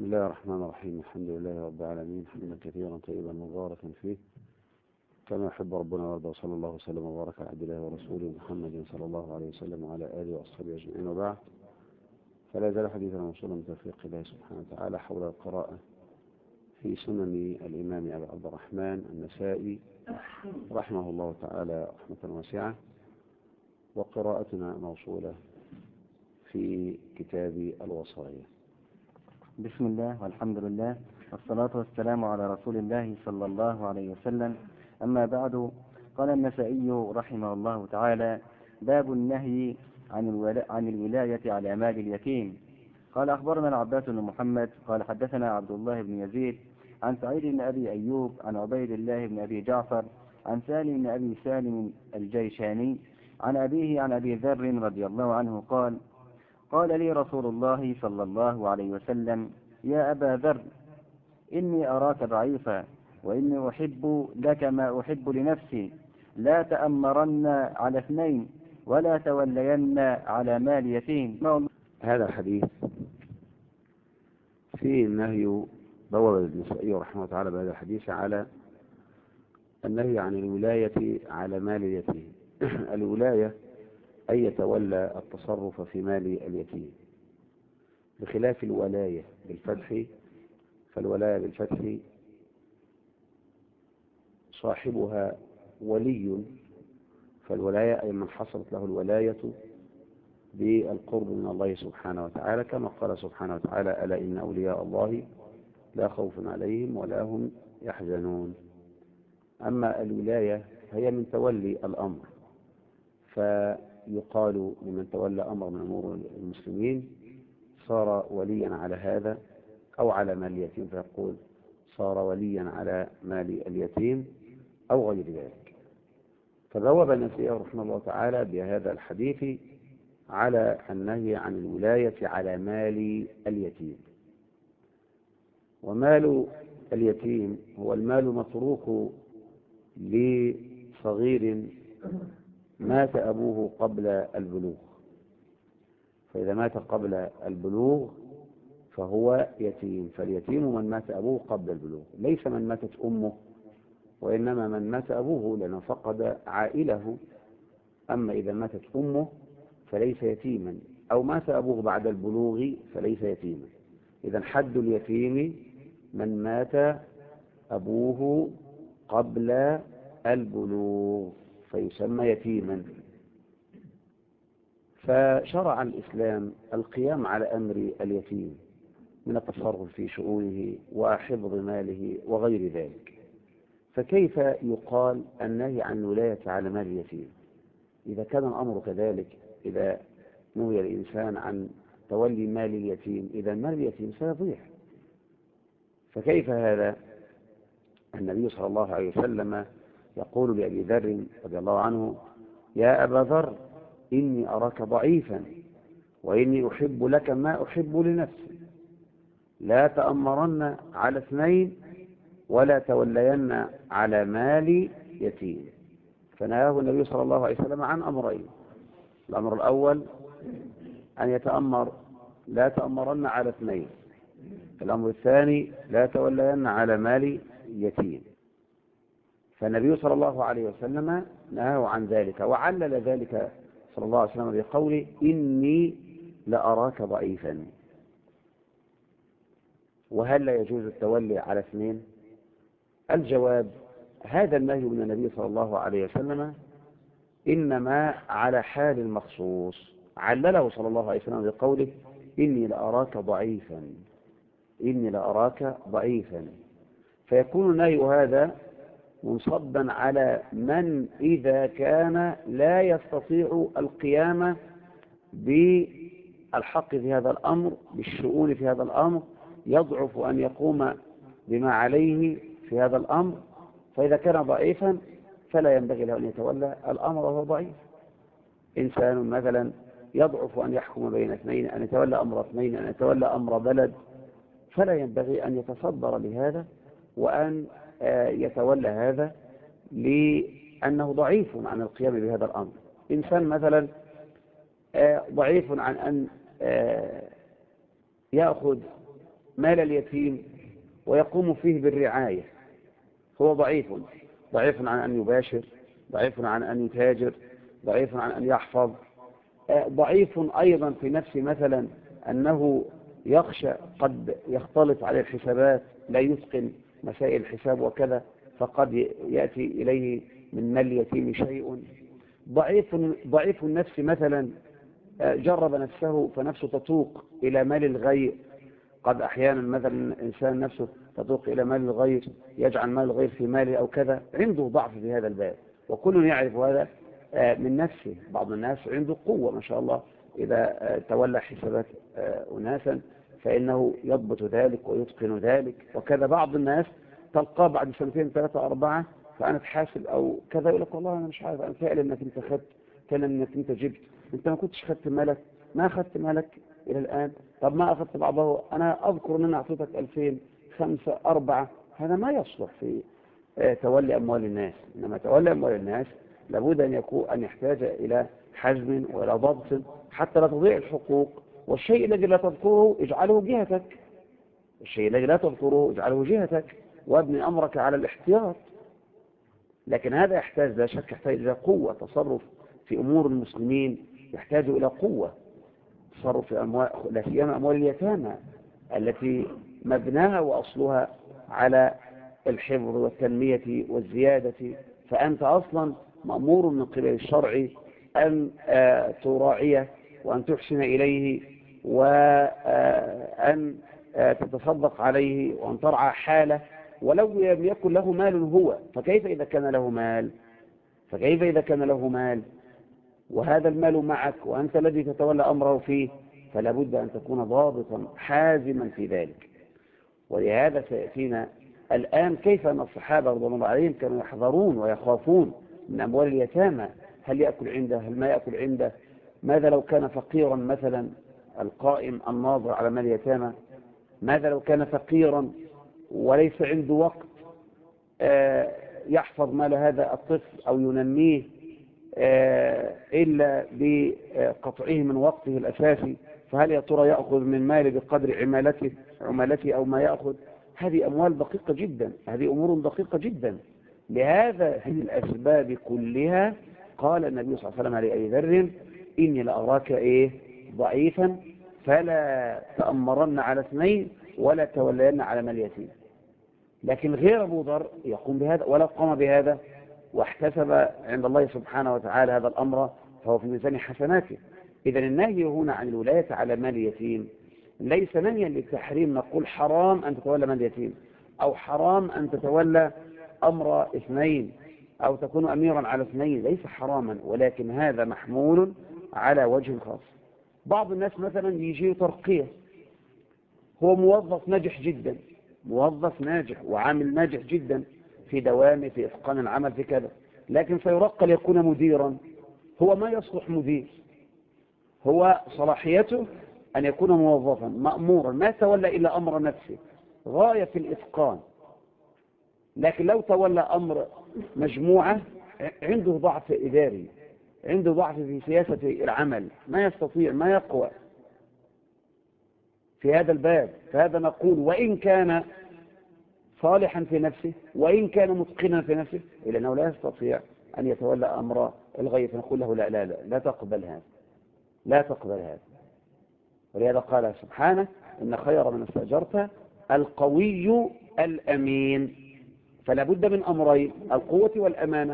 الله الرحمن الرحيم. الحمد لله رب العالمين، حمدا كثيرا طيبا مباركا فيه كما يحب ربنا ويرضى. صلى الله وسلم وبارك على عبد الله ورسوله محمد صلى الله عليه وسلم وعلى آله وأصحابه أجمعين، وبعد. فلا زال حديثنا موصولا بتوفيق الله سبحانه وتعالى حول القراءة في سنن الإمام أبي عبد الرحمن النسائي رحمه الله تعالى رحمة واسعة، وقراءتنا موصولة في كتاب الوصايا. بسم الله والحمد لله والصلاة والسلام على رسول الله صلى الله عليه وسلم. أما بعد، قال النسائي رحمه الله تعالى: باب النهي عن الولاية على مال اليتيم. قال: أخبرنا العباس بن محمد قال: حدثنا عبد الله بن يزيد عن سعيد بن أبي أيوب عن عبيد الله بن أبي جعفر عن سالم بن أبي سالم الجيشاني عن أبيه عن أبي ذر رضي الله عنه قال: قال لي رسول الله صلى الله عليه وسلم: يا أبا ذر، إني أراك ضعيفا، وإني أحب لك ما أحب لنفسي، لا تأمرن على اثنين، ولا تولين على مال يتيم. هذا الحديث فيه النهي، بوب النسائي رحمه الله تعالى بهذا الحديث على النهي عن الولاية على مال اليتيم. الولاية أن يتولى التصرف في مال اليتيم، بخلاف الولاية بالفتح. فالولاية بالفتح صاحبها ولي، فالولاية أي من حصلت له الولاية بالقرب من الله سبحانه وتعالى، كما قال سبحانه وتعالى: ألا إن أولياء الله لا خوف عليهم ولا هم يحزنون. أما الولاية هي من تولي الأمر، فيقال لمن تولى أمر من أمور المسلمين صار وليا على هذا أو على مال اليتيم، فيقول صار وليا على مال اليتيم أو غير ذلك. فبوب النسائي رحمه الله تعالى بهذا الحديث على النهي عن الولاية على مال اليتيم. ومال اليتيم هو المال متروك لصغير مات أبوه قبل البلوغ، فإذا مات قبل البلوغ فهو يتيم. فاليتيم من مات أبوه قبل البلوغ، ليس من ماتت أمه، وإنما من مات أبوه لأنه فقد عائله. أما إذا ماتت أمه فليس يتيما، أو مات أبوه بعد البلوغ فليس يتيما. إذا حد اليتيم من مات أبوه قبل البلوغ فيسمى يتيما. فشرع الإسلام القيام على أمر اليتيم من التصرف في شؤونه وحفظ ماله وغير ذلك. فكيف يقال النهي عن الولاية على مال اليتيم إذا كان الأمر كذلك؟ إذا نهي الإنسان عن تولي مال اليتيم إذا مال اليتيم سيضيع. فكيف هذا؟ النبي صلى الله عليه وسلم يقول لأبي ذر رضي الله عنه: يا أبا ذر، إني أراك ضعيفا، وإني أحب لك ما أحب لنفسي، لا تأمرن على اثنين، ولا تولين على مال يتيم. فنهاه النبي صلى الله عليه وسلم عن أمرين: الأمر الأول أن يتأمر لا تأمرن على اثنين، الأمر الثاني لا تولين على مال يتيم. فالنبي صلى الله عليه وسلم نهاه عن ذلك، وعلل ذلك صلى الله عليه وسلم بقوله: إني لأراك ضعيفا. وهل لا يجوز التولي على اثنين؟ الجواب: هذا النهي من النبي صلى الله عليه وسلم إنما على حال المخصوص، علله صلى الله عليه وسلم بقوله: إني لأراك ضعيفا، إني لأراك ضعيفا. فيكون النهي هذا منصبا على من إذا كان لا يستطيع القيام بالحق في هذا الأمر، بالشؤون في هذا الأمر، يضعف أن يقوم بما عليه في هذا الأمر. فإذا كان ضعيفا فلا ينبغي له أن يتولى الأمر وهو ضعيف. إنسان مثلا يضعف أن يحكم بين اثنين، أن يتولى أمر اثنين، أن يتولى أمر بلد، فلا ينبغي أن يتصدر لهذا وأن يتولى هذا لأنه ضعيف عن القيام بهذا الأمر. إنسان مثلا ضعيف عن أن يأخذ مال اليتيم ويقوم فيه بالرعاية، هو ضعيف عن أن يباشر، ضعيف عن أن يتاجر، ضعيف عن أن يحفظ، ضعيف أيضا في نفسه مثلا أنه يخشى قد يختلط عليه الحسابات، لا يتقن مسائل الحساب وكذا، فقد يأتي إليه من مال اليتيم شيء. ضعيف النفس مثلا جرب نفسه فنفسه تتوق إلى مال الغير، قد أحيانا مثلا الإنسان نفسه تتوق إلى مال الغير، يجعل مال الغير في ماله أو كذا، عنده ضعف في هذا الباب، وكل يعرف هذا من نفسه. بعض الناس عنده قوة ما شاء الله، إذا تولى حسابات أناسا فإنه يضبط ذلك ويتقن ذلك، وكذا بعض الناس تلقاه بعد سنتين ثلاثة أربعة فأنا تحاسب أو كذا، يقول لك والله أنا مش عارف، أنا فعلا أنك أنت خدت، كان أنك أنت جبت، أنت ما كنتش خدت مالك، ما أخذت مالك إلى الآن، طب ما أخذت بعضه، أنا أذكر أن أنا أعطيتك 2000 5 4. هذا ما يصلح في تولي أموال الناس. إنما تولي أموال الناس لابد أن يحتاج إلى حزم وإلى ضبط حتى لا تضيع الحقوق، والشيء الذي لا تذكره اجعله جهتك، الشيء الذي لا تذكره اجعله جهتك، وابني أمرك على الاحتياط. لكن هذا يحتاج لا شك يحتاج إلى قوة، تصرف في أمور المسلمين يحتاج إلى قوة، تصرف في أموال، لا سيما أموال اليتامى التي مبناها وأصلها على الحفظ والتنمية والزيادة، فأنت أصلا مأمور من قبل الشرع أن تراعيه وأن تحسن إليه وأن تتصدق عليه وأن ترعى حاله، ولو لم يكن له مال هو، فكيف إذا كان له مال؟ فكيف إذا كان له مال وهذا المال معك وأنت الذي تتولى أمره فيه؟ فلا بد أن تكون ضابطا حازما في ذلك. ولهذا سيأتينا الآن كيف أن الصحابة رضي الله عليهم كانوا يحذرون ويخافون من أموال اليتامى، هل يأكل عنده، هل ما يأكل عنده، ماذا لو كان فقيرا مثلا القائم الناظر على مال اليتامى، ماذا لو كان فقيرا وليس عنده وقت يحفظ مال هذا الطفل أو ينميه إلا بقطعه من وقته الأساسي، فهل يا ترى يأخذ من ماله بقدر عمالته أو ما يأخذ؟ هذه أموال دقيقة جدا، هذه أمور دقيقة جدا. لهذا في الأسباب كلها قال النبي صلى الله عليه وسلم لأبي ذر إني لأراك ضعيفا فلا تأمرن على 2 ولا تولين على مال يتيم. لكن غير أبو ذر يقوم بهذا ولا قام بهذا واحتسب عند الله سبحانه وتعالى هذا الأمر فهو في ميزان حسناته. إذن النهي هنا عن الولاية على مال اليتيم ليس نهيا للتحريم، نقول حرام أن تتولى مال اليتيم أو حرام أن تتولى أمر 2 أو تكون أميرا على 2، ليس حراما، ولكن هذا محمول على وجه خاص. بعض الناس مثلا يجي ترقية، هو موظف ناجح جدا، موظف ناجح وعامل ناجح جدا في دوامه في إتقان العمل في كذا، لكن سيرقى ليكون مديرا، هو ما يصلح مدير، هو صلاحيته أن يكون موظفا مأمورا ما تولى إلا أمر نفسه غاية في الإتقان. لكن لو تولى أمر مجموعة عنده ضعف إداري، عنده ضعف في سياسة العمل، ما يستطيع، ما يقوى في هذا الباب، فهذا نقول وإن كان صالحا في نفسه وإن كان متقنا في نفسه إلا أنه لا يستطيع أن يتولى أمر الغير، فنقول له لا لا لا لا تقبل هذا، لا تقبل هذا. ولهذا قال سبحانه إن خير من استأجرت القوي الأمين. فلا بد من أمرين، القوة والأمانة.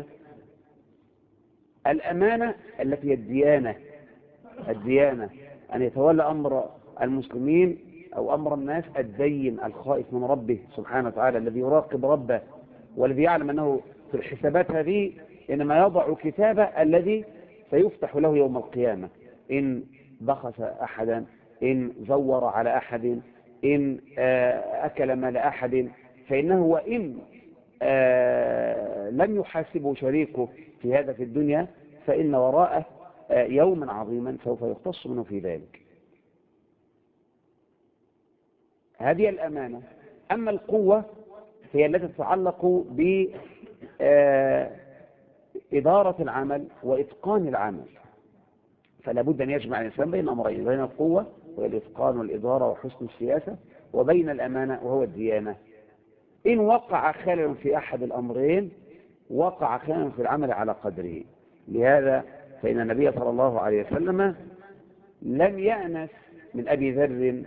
الأمانة التي هي الديانة أن يتولى أمر المسلمين أو أمر الناس الدين الخائف من ربه سبحانه وتعالى، الذي يراقب ربه والذي يعلم أنه في الحسابات هذه إنما يضع كتابه الذي سيفتح له يوم القيامة، إن بخس أحدا، إن زور على أحد، إن أكل مال أحد، فإنه وإن لم يحاسبه شريكه في هذا في الدنيا فإن وراءه يوما عظيما سوف يختص منه في ذلك. هذه الأمانة. أما القوة هي التي تتعلق بإدارة العمل وإتقان العمل، فلا بد أن يجمع الإنسان بين أمرين، بين القوة وهي الإتقان والإدارة وحسن السياسة، وبين الأمانة وهو الديانة. إن وقع خلل في أحد الأمرين وقع خلل في العمل على قدره. لهذا فإن النبي صلى الله عليه وسلم لم يأنس من أبي ذر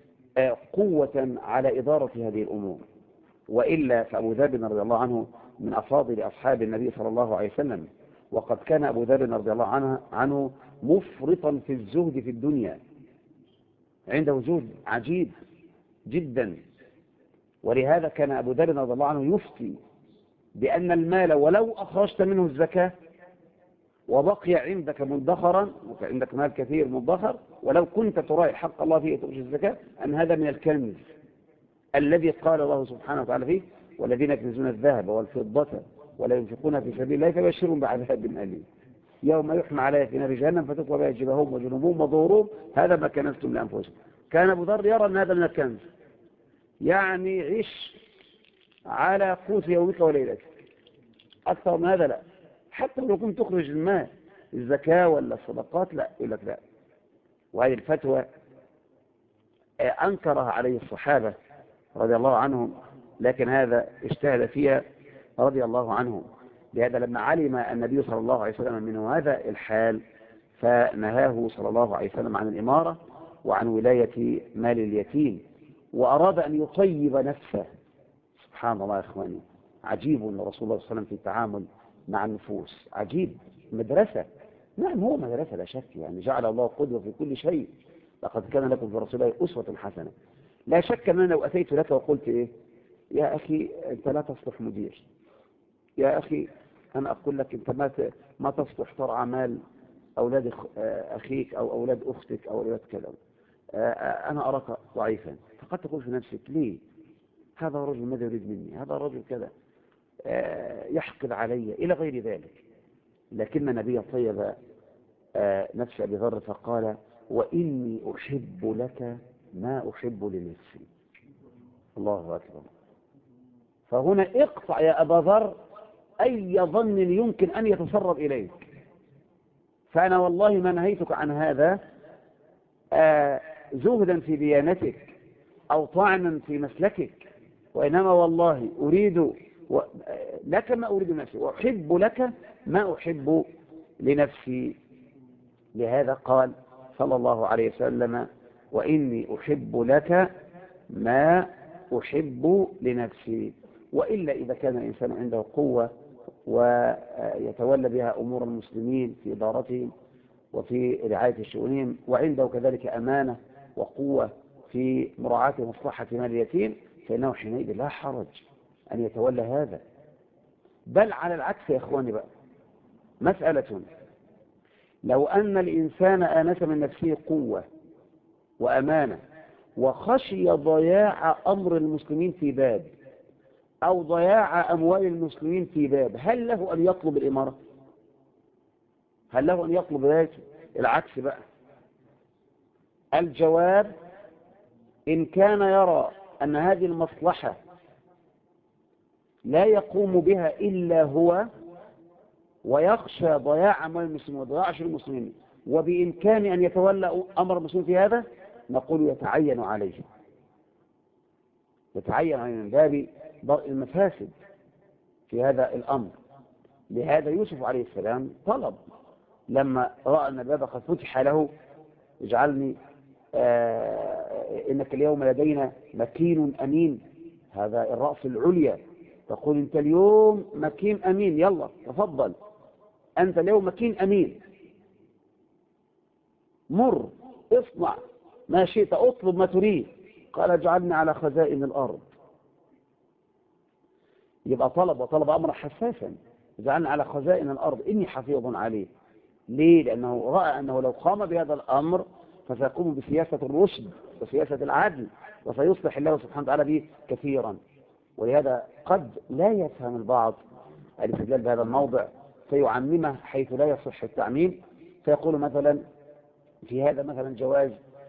قوة على إدارة هذه الأمور، وإلا فأبو ذر رضي الله عنه من أفاضل أصحاب النبي صلى الله عليه وسلم، وقد كان أبو ذر رضي الله عنه مفرطا في الزهد في الدنيا، عنده زهد عجيب جدا. ولهذا كان أبو ذر رضي الله عنه يفتي بأن المال ولو أخرجت منه الزكاة وبقي عندك مدخرا، عندك مال كثير مدخر، ولو كنت تراعي حق الله فيه تخرج الزكاة، أن هذا من الكنز الذي قال الله سبحانه وتعالى فيه: والذين يكنزون الذهب والفضة ولا ينفقونها في سبيل الله فبشرهم بعذاب أليم يوم يحمى عليها في نار جهنم فتكوى بها جباههم وجنوبهم وظهورهم هذا ما كنزتم لأنفسكم. كان أبو ذر يرى أن هذا من الكنز، يعني عيش على قوت يومك وليلتك، أكثر من هذا لا. حتى لو كنت تخرج المال الزكاة ولا الصدقات لا، يقول لك لا. وهذه الفتوى أنكرها عليه الصحابة رضي الله عنهم، لكن هذا اجتهد فيها رضي الله عنه. لهذا لما علم النبي صلى الله عليه وسلم منه هذا الحال فنهاه صلى الله عليه وسلم عن الإمارة وعن ولاية مال اليتيم، وأراد أن يطيب نفسه. سبحان الله يا إخواني، عجيب أن رسول الله صلى الله عليه وسلم في التعامل مع النفوس عجيب. مدرسة، نعم هو مدرسة لا شك، يعني جعل الله قدوة في كل شيء. لقد كان لكم في رسول الله أسوة حسنة. لا شك أن أنا لو أتيت لك وقلت إيه يا أخي أنت لا تصلح مدير، يا أخي أنا أقول لك أنت ما تصلح ترعى مال أولاد أخيك أو أولاد أختك أو أولاد كذا، أنا أراك ضعيفا، فقد تقول في نفسك ليه هذا الرجل ماذا يريد مني، هذا الرجل كذا يحقد علي إلى غير ذلك. لكن النبي طيب نفس أبي ذر فقال: وإني أحب لك ما أحب لنفسي. الله أكبر. فهنا اقطع يا أبا ذر أي ظن يمكن أن يتسرب إليك، فأنا والله ما نهيتك عن هذا زهدا في ديانتك أو طعنا في مسلكك، وإنما والله أريد لك ما أريد لنفسي وأحب لك ما أحب لنفسي. لهذا قال صلى الله عليه وسلم: وإني أحب لك ما أحب لنفسي. وإلا إذا كان الإنسان عنده قوة ويتولى بها أمور المسلمين في إدارتهم وفي رعاية شؤونهم، وعنده كذلك أمانة وقوة في مراعاة مصلحة مال اليتيم، فإنه حينئذ لا حرج أن يتولى هذا. بل على العكس يا إخواني بقى، مسألة لو أن الإنسان آنس من نفسه قوة وأمانة وخشي ضياع أمر المسلمين في باب أو ضياع أموال المسلمين في باب، هل له أن يطلب الإمارة؟ هل له أن يطلب ذلك؟ العكس بقى، الجواب: إن كان يرى أن هذه المصلحة لا يقوم بها إلا هو ويخشى ضياع أموال المسلمين وضياع شؤون المسلمين وبإمكان أن يتولى أمر المسلمين في هذا، نقول يتعين عليه، يتعين عليه من باب ضرء المفاسد في هذا الأمر. لهذا يوسف عليه السلام طلب لما رأى أن الباب قد فتح له: اجعلني إنك اليوم لدينا مكين أمين. هذا الرأس العليا تقول أنت اليوم مكين أمين، يلا تفضل أنت اليوم مكين أمين، مر اصنع ما شئت اطلب ما تريد. قال: اجعلني على خزائن الأرض. يبقى طلب، وطلب أمر حساسا: اجعلني على خزائن الأرض إني حفيظ عليه. ليه؟ لأنه رأى أنه لو قام بهذا الأمر فسيقوم بسياسة الرشد وسياسة العدل وسيصلح الله سبحانه وتعالى به كثيرا. ولهذا قد لا يفهم البعض الاستدلال بهذا الموضع فيعممه حيث لا يصح التعميم، فيقول مثلا في هذا مثلا جواز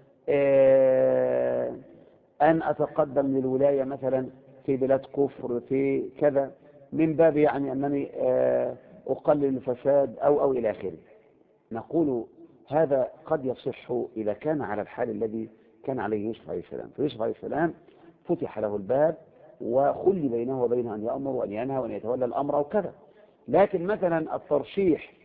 أن أتقدم للولاية مثلا في بلاد كفر في كذا من باب يعني أنني أقلل الفساد أو إلى آخره. نقول هذا قد يصح إذا كان على الحال الذي كان عليه يوسف عليه السلام. فيوسف عليه السلام فتح له الباب وخلي بينه وبينه أن يأمر وأن ينهى وأن يتولى الأمر أو كذا. لكن مثلا الترشيح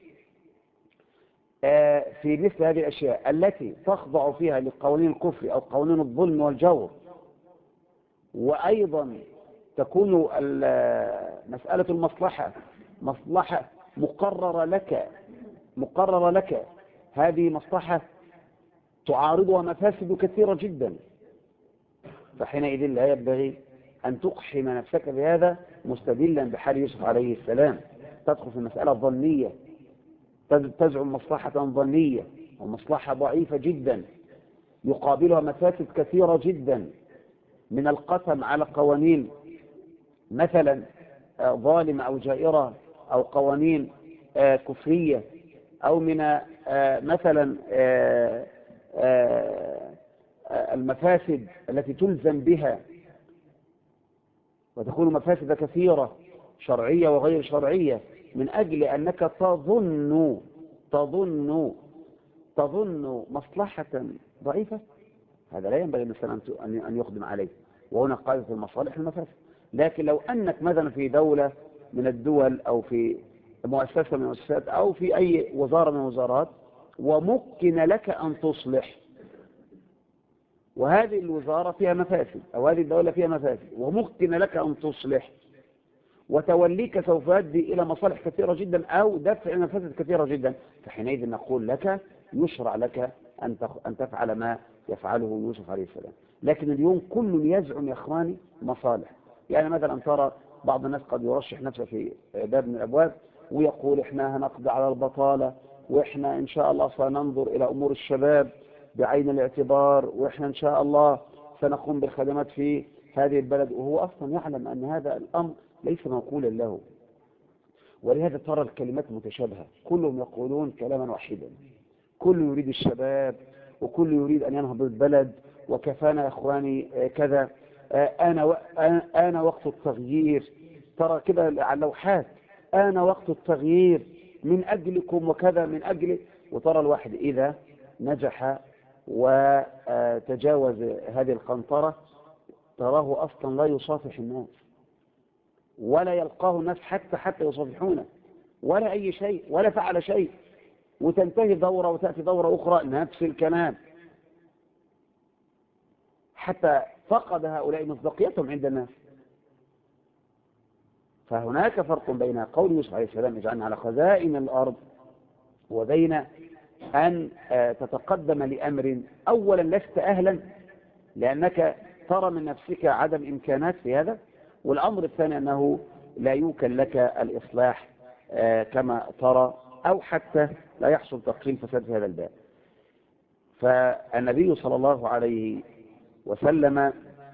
في مثل هذه الأشياء التي تخضع فيها لقوانين الكفر أو قوانين الظلم والجور، وأيضا تكون مسألة المصلحة مصلحة مقررة لك، هذه مصلحة تعارضها مفاسد كثيرة جدا، فحينئذ لا ينبغي أن تقحم نفسك بهذا مستدلا بحال يوسف عليه السلام. تدخل في المسألة الظنية، تزعم مصلحة ظنية ومصلحة ضعيفة جدا يقابلها مفاسد كثيرة جدا، من القسم على قوانين مثلا ظالمة أو جائرة أو قوانين كفرية، أو من مثلا المفاسد التي تلزم بها وتكون مفاسد كثيرة شرعية وغير شرعية، من أجل أنك تظن مصلحة ضعيفة. هذا لا ينبغي الإنسان أن يقدم عليه، وهنا قاعدة المصالح المفاسد. لكن لو أنك مثلا في دولة من الدول أو في مؤسسة من المؤسسات أو في أي وزارة من الوزارات وممكن لك أن تصلح، وهذه الوزارة فيها مفاسد أو هذه الدولة فيها مفاسد وممكن لك أن تصلح، وتوليك سوف يؤدي إلى مصالح كثيرة جدا أو دفع مفاسد كثيرة جدا، فحينئذ نقول لك يشرع لك أن تفعل ما يفعله يوسف عليه السلام. لكن اليوم كل يزعم يا إخواني مصالح. يعني مثلا ترى بعض الناس قد يرشح نفسه في باب من الأبواب ويقول إحنا هنقضي على البطالة، وإحنا إن شاء الله سننظر إلى أمور الشباب بعين الاعتبار، وإحنا إن شاء الله سنقوم بالخدمات في هذه البلد، وهو أصلا يعلم أن هذا الأمر ليس موكولا له. ولهذا ترى الكلمات متشابهة، كلهم يقولون كلاما واحدا، كل يريد الشباب وكل يريد أن ينهض البلد، وكفانا يا إخواني كذا، أنا وقت التغيير. ترى كده على اللوحات أنا وقت التغيير من أجلكم وكذا من أجل. وترى الواحد إذا نجح وتجاوز هذه القنطرة تراه أصلا لا يصافح الناس ولا يلقاه الناس حتى يصافحونه ولا أي شيء ولا فعل شيء، وتنتهي دورة وتأتي دورة أخرى نفس الكلام، حتى فقد هؤلاء مصداقيتهم عند الناس. فهناك فرق بين قول يوسف عليه السلام اجعلنا على خزائن الأرض وبين أن تتقدم لأمر أولا لست أهلا لأنك ترى من نفسك عدم إمكانات في هذا، والأمر الثاني أنه لا يمكن لك الإصلاح كما ترى، أو حتى لا يحصل تقليل فساد في هذا الباب. فالنبي صلى الله عليه وسلم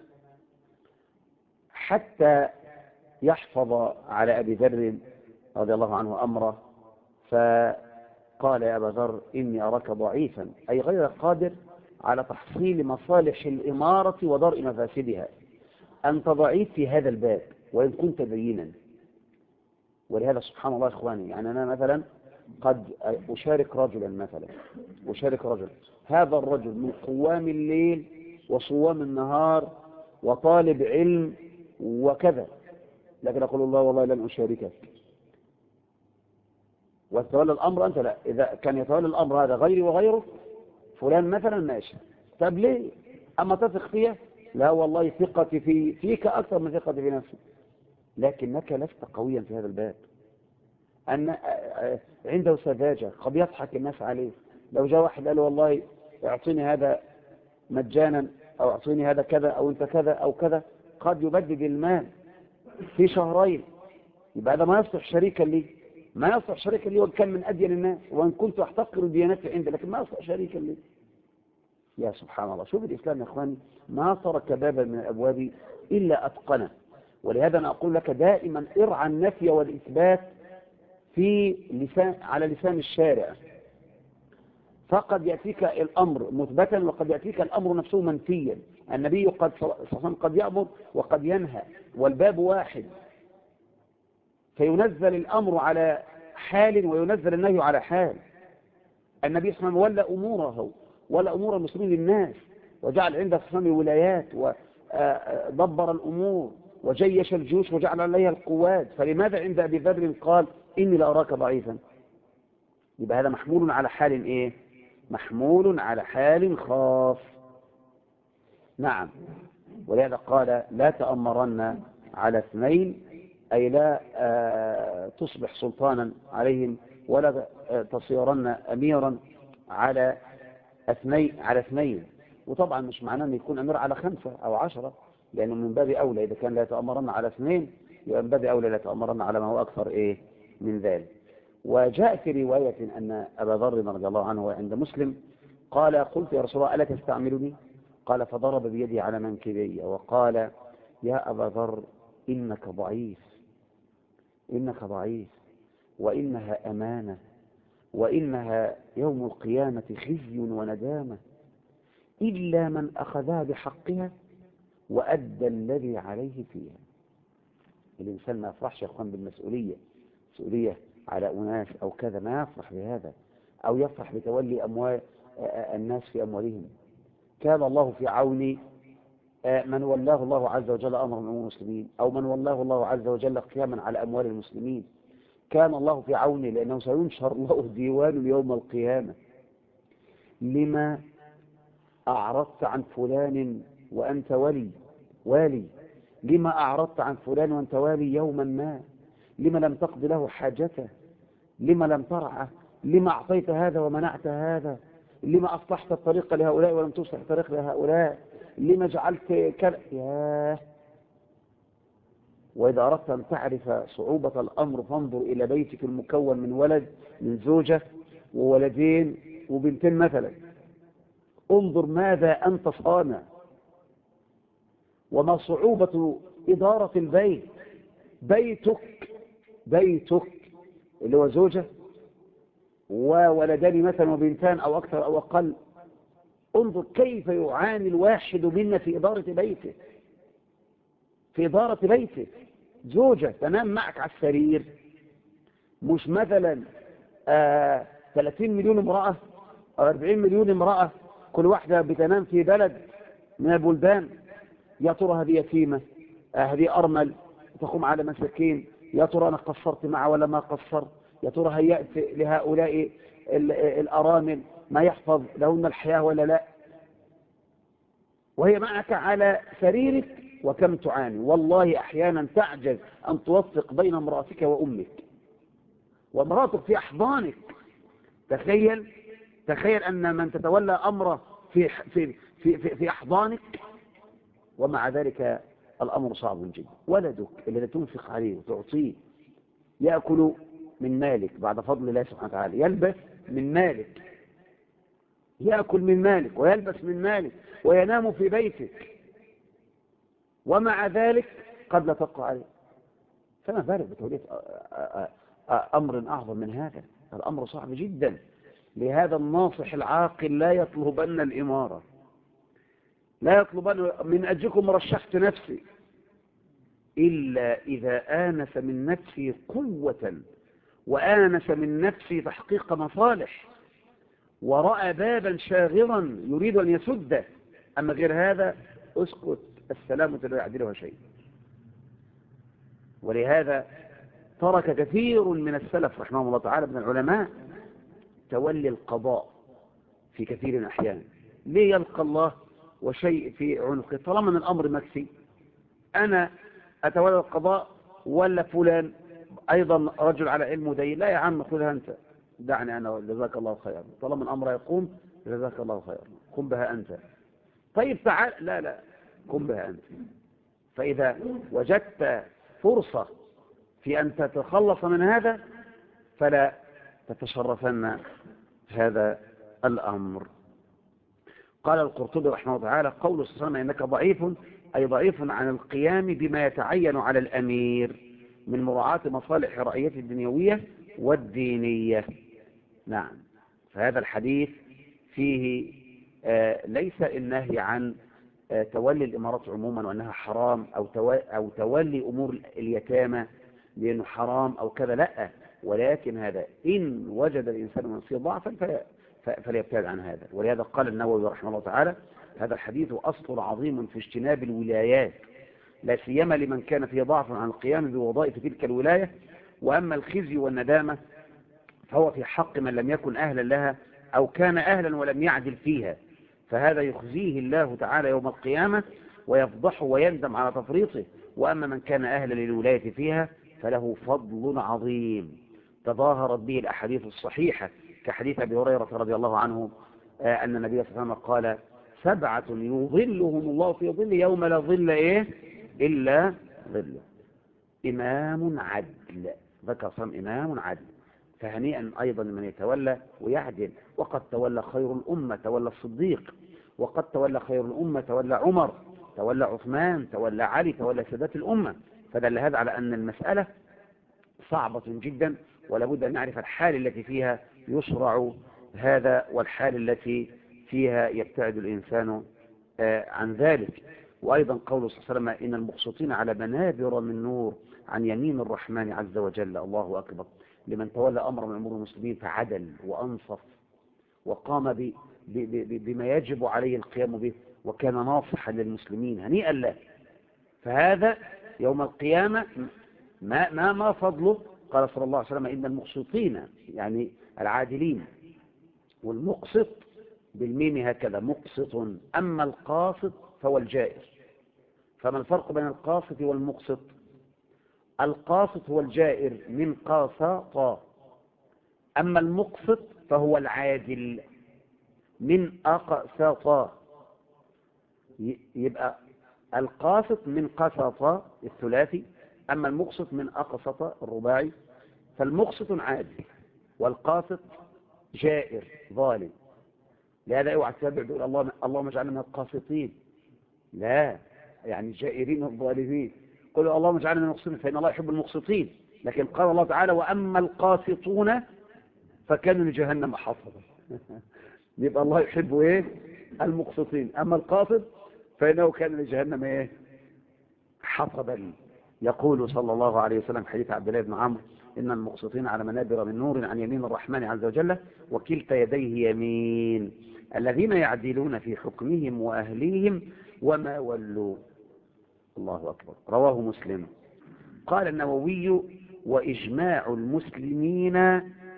حتى يحفظ على أبي ذر رضي الله عنه أمره فقال يا أبا ذر إني أراك ضعيفا، أي غير قادر على تحصيل مصالح الإمارة ودرء مفاسدها، أنت ضعيف في هذا الباب وإن كنت دينا. ولهذا سبحان الله إخواني، يعني أنا مثلا قد أشارك رجلا هذا الرجل من قوام الليل وصوام النهار وطالب علم وكذا، لكن أقول الله والله لن أشاركك وتولى الأمر أنت لا. إذا كان يتولى الأمر هذا غيري وغيره فلان مثلا ماشي، طب ليه؟ أما تثق فيه؟ لا والله ثقتي فيك أكثر من ثقتي في نفسي، لكنك لست قويا في هذا الباب. أن عنده سذاجة قد يضحك الناس عليه. لو جاء واحد قال والله اعطيني هذا مجانا أو اعطيني هذا كذا أو أنت كذا أو كذا، قد يبدد المال في شهرين، يبقى هذا ما يصلح شريكا لي، وإن كان من أدين الناس وإن كنت أحتقر ديانتي عنده، لكن ما يصلح شريكا لي. يا سبحان الله، شوف الإسلام يا إخواني ما ترك بابا من الأبواب إلا أتقنه. ولهذا أنا أقول لك دائما ارعى النفي والإثبات على لسان الشارع، فقد يأتيك الأمر مثبتا وقد يأتيك الأمر نفسه منفيا. النبي قد يأمر وقد ينهى والباب واحد، فينزل الأمر على حال وينزل النهي على حال. النبي صلى الله عليه وسلم ولا أمور المسلمين للناس، وجعل عنده صنم ولايات دبر الأمور وجيش الجيوش وجعل عليها القوات، فلماذا عند أبي ذر قال إني لأراك ضعيفا؟ يبقى هذا محمول على حال إيه؟ محمول على حال خاص. نعم، ولهذا قال لا تأمرن على اثنين، أي لا تصبح سلطانا عليهم ولا تصيرن أميرا على اثنين. وطبعا مش معناه أن يكون أمير على 5 أو 10، لأنه من باب أولى إذا كان لا تأمرن على 2 يبقى من باب أولى لا تأمرن على ما هو أكثر إيه من ذلك. وجاء في رواية أن أبا ذر رضي الله عنه عند مسلم قال قلت يا رسول الله ألا تستعملني؟ قال فضرب بيدي على منكبي وقال يا أبا ذر إنك ضعيف وإنها أمانة وإنها يوم القيامة خزي وندامة إلا من أخذها بحقها وأدى الذي عليه فيها. الإنسان ما يفرحش يا أخوان بالمسؤولية، مسؤولية على أناس أو كذا، ما يفرح بهذا، أو يفرح بتولي أموال الناس في أموالهم. كان الله في عون من ولاه الله عز وجل أمر من المسلمين، أو من ولاه الله عز وجل قياما على أموال المسلمين. كان الله في عونه، لأنه سينشر الله ديوان يوم القيامة. لما أعرضت عن فلان وأنت والي؟ لما أعرضت عن فلان وأنت والي يوما ما؟ لما لم تقض له حاجته؟ لما لم ترعه؟ لما أعطيت هذا ومنعت هذا؟ لما أصلحت الطريق لهؤلاء ولم تصلح الطريق لهؤلاء؟ لما جعلت كذا؟ ياه. وإذا أردت أن تعرف صعوبة الأمر فانظر إلى بيتك المكون من زوجة وولدين وبنتين مثلا. انظر ماذا أنت صانع، وما صعوبة إدارة البيت. بيتك اللي هو زوجة وولدان مثلا وبنتان أو أكثر أو أقل. انظر كيف يعاني الواحد منا في إدارة بيته. زوجة تنام معك على السرير، مش مثلا 30 مليون امرأة أو 40 مليون امرأة كل واحدة بتنام في بلد من البلدان. يا ترى هذه يتيمة، هذه أرمل تقوم على مساكين، يا ترى أنا قصرت معه ولا ما قصرت؟ يا ترى هيأت لهؤلاء الأرامل ما يحفظ لهن الحياة ولا لا؟ وهي معك على سريرك، وكم تعاني. والله أحيانا تعجز أن توفق بين امرأتك وأمك، وامرأتك في أحضانك. تخيل أن من تتولى أمره في أحضانك، ومع ذلك الأمر صعب جدا. ولدك الذي تنفق عليه وتعطيه يأكل من مالك بعد فضل الله سبحانه وتعالى، يلبس من مالك، يأكل من مالك ويلبس من مالك وينام في بيتك، ومع ذلك قد لا تبقى عليه. فما بالك بتولية أمر أعظم من هذا؟ الأمر صعب جدا. لهذا الناصح العاقل لا يطلبن الإمارة، لا يطلبن من أجلكم رشحت نفسي، إلا إذا آنس من نفسي قوة وآنس من نفسي تحقيق مصالح ورأى بابا شاغرا يريد أن يسده. أما غير هذا اسكت، السلامة لا يعدلها شيء. ولهذا ترك كثير من السلف رحمه الله تعالى من العلماء تولي القضاء في كثير من الأحيان. ليه يلقى الله وشيء في عنقه؟ طالما من الأمر مكفي، أنا أتولى القضاء ولا فلان أيضا رجل على علم ودين؟ لا يا عم، خذها أنت، دعني أنا، جزاك الله خيرا. طالما الأمر يقوم، جزاك الله خيرا، قم بها أنت. طيب تعال، لا قم بها أنت. فإذا وجدت فرصة في أن تتخلص من هذا فلا تتشرفن هذا الأمر. قال القرطبي رحمه الله تعالى قول صلى الله عليه وسلم إنك ضعيف، أي ضعيف عن القيام بما يتعين على الأمير من مراعاة مصالح رعيته الدنيوية والدينية. نعم، فهذا الحديث فيه ليس النهي عن تولي الإمارات عموما وأنها حرام، أو تولي أمور اليتامى لأنه حرام أو كذا، لا، ولكن هذا إن وجد الإنسان نفسه ضعفا فليبتعد عن هذا. ولهذا قال النووي رحمه الله تعالى هذا الحديث أصل عظيم في اجتناب الولايات، لا سيما لمن كان فيه ضعف عن القيام بوظائف تلك الولاية. وأما الخزي والندامة فهو في حق من لم يكن أهلا لها أو كان أهلا ولم يعدل فيها، فهذا يخزيه الله تعالى يوم القيامة ويفضحه ويندم على تفريطه. وأما من كان أهلا للولاية فيها فله فضل عظيم تظاهرت به الأحاديث الصحيحة، كحديث أبي هريرة رضي الله عنه أن النبي صلى الله عليه وسلم قال: 7 يظلهم الله في ظل يوم لا ظل إلا ظله. إمام عدل، ذكر صم إمام عدل، فهنيئا أيضا من يتولى ويعدل. وقد تولى خير الأمة، تولى الصديق، وقد تولى خير الأمة، تولى عمر، تولى عثمان، تولى علي، تولى سادات الأمة. فدل هذا على أن المسألة صعبة جدا، ولا بد أن نعرف الحال التي فيها يشرع هذا والحال التي فيها يبتعد الإنسان عن ذلك. وأيضا قوله صلى الله عليه وسلم: إن المقسطين على منابر من نور عن يمين الرحمن عز وجل. الله أكبر. لمن تولى أمر من أمور المسلمين فعدل وأنصف وقام بما يجب عليه القيام به وكان ناصحا للمسلمين، هنيئا له. فهذا يوم القيامة ما فضله؟ قال صلى الله عليه وسلم: إن المقسطين يعني العادلين، والمقسط بالميم هكذا مقسط، أما القاسط فهو الجائر. فما الفرق بين القاسط والمقسط؟ القاسط هو الجائر من قاسط، أما المقسط فهو العادل من أقسط. يبقى القاسط من قسط الثلاثي، أما المقسط من أقسط الرباعي. فالمقسط عادل والقاسط جائر ظالم. لهذا اوعى تتابع تقول اللهم اجعلنا من القاسطين، لا، يعني الجائرين الظالمين. قولوا اللهم اجعلنا من المقسطين فإن الله يحب المقسطين. لكن قال الله تعالى: وأما القاسطون فكانوا لجهنم حطبا. يبقى الله يحب المقسطين، أما القاسط فإنه كان لجهنم حطبا. يقول صلى الله عليه وسلم حديث عبد الله بن عمرو: إن المقسطين على منابر من نور عن يمين الرحمن عز وجل وكلتا يديه يمين، الذين يعدلون في حكمهم وأهليهم وما ولوا. الله أكبر. رواه مسلم. قال النووي: وإجماع المسلمين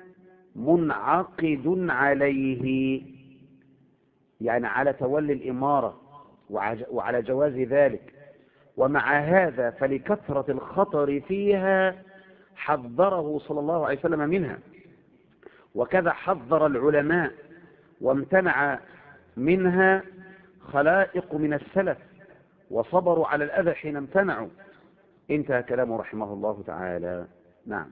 منعقد عليه، يعني على تولي الإمارة وعلى جواز ذلك. ومع هذا فلكثرة الخطر فيها حذره صلى الله عليه وسلم منها، وكذا حذر العلماء وامتنع منها خلائق من السلف وصبروا على الأذى حين امتنعوا. انتهى كلامه رحمه الله تعالى. نعم.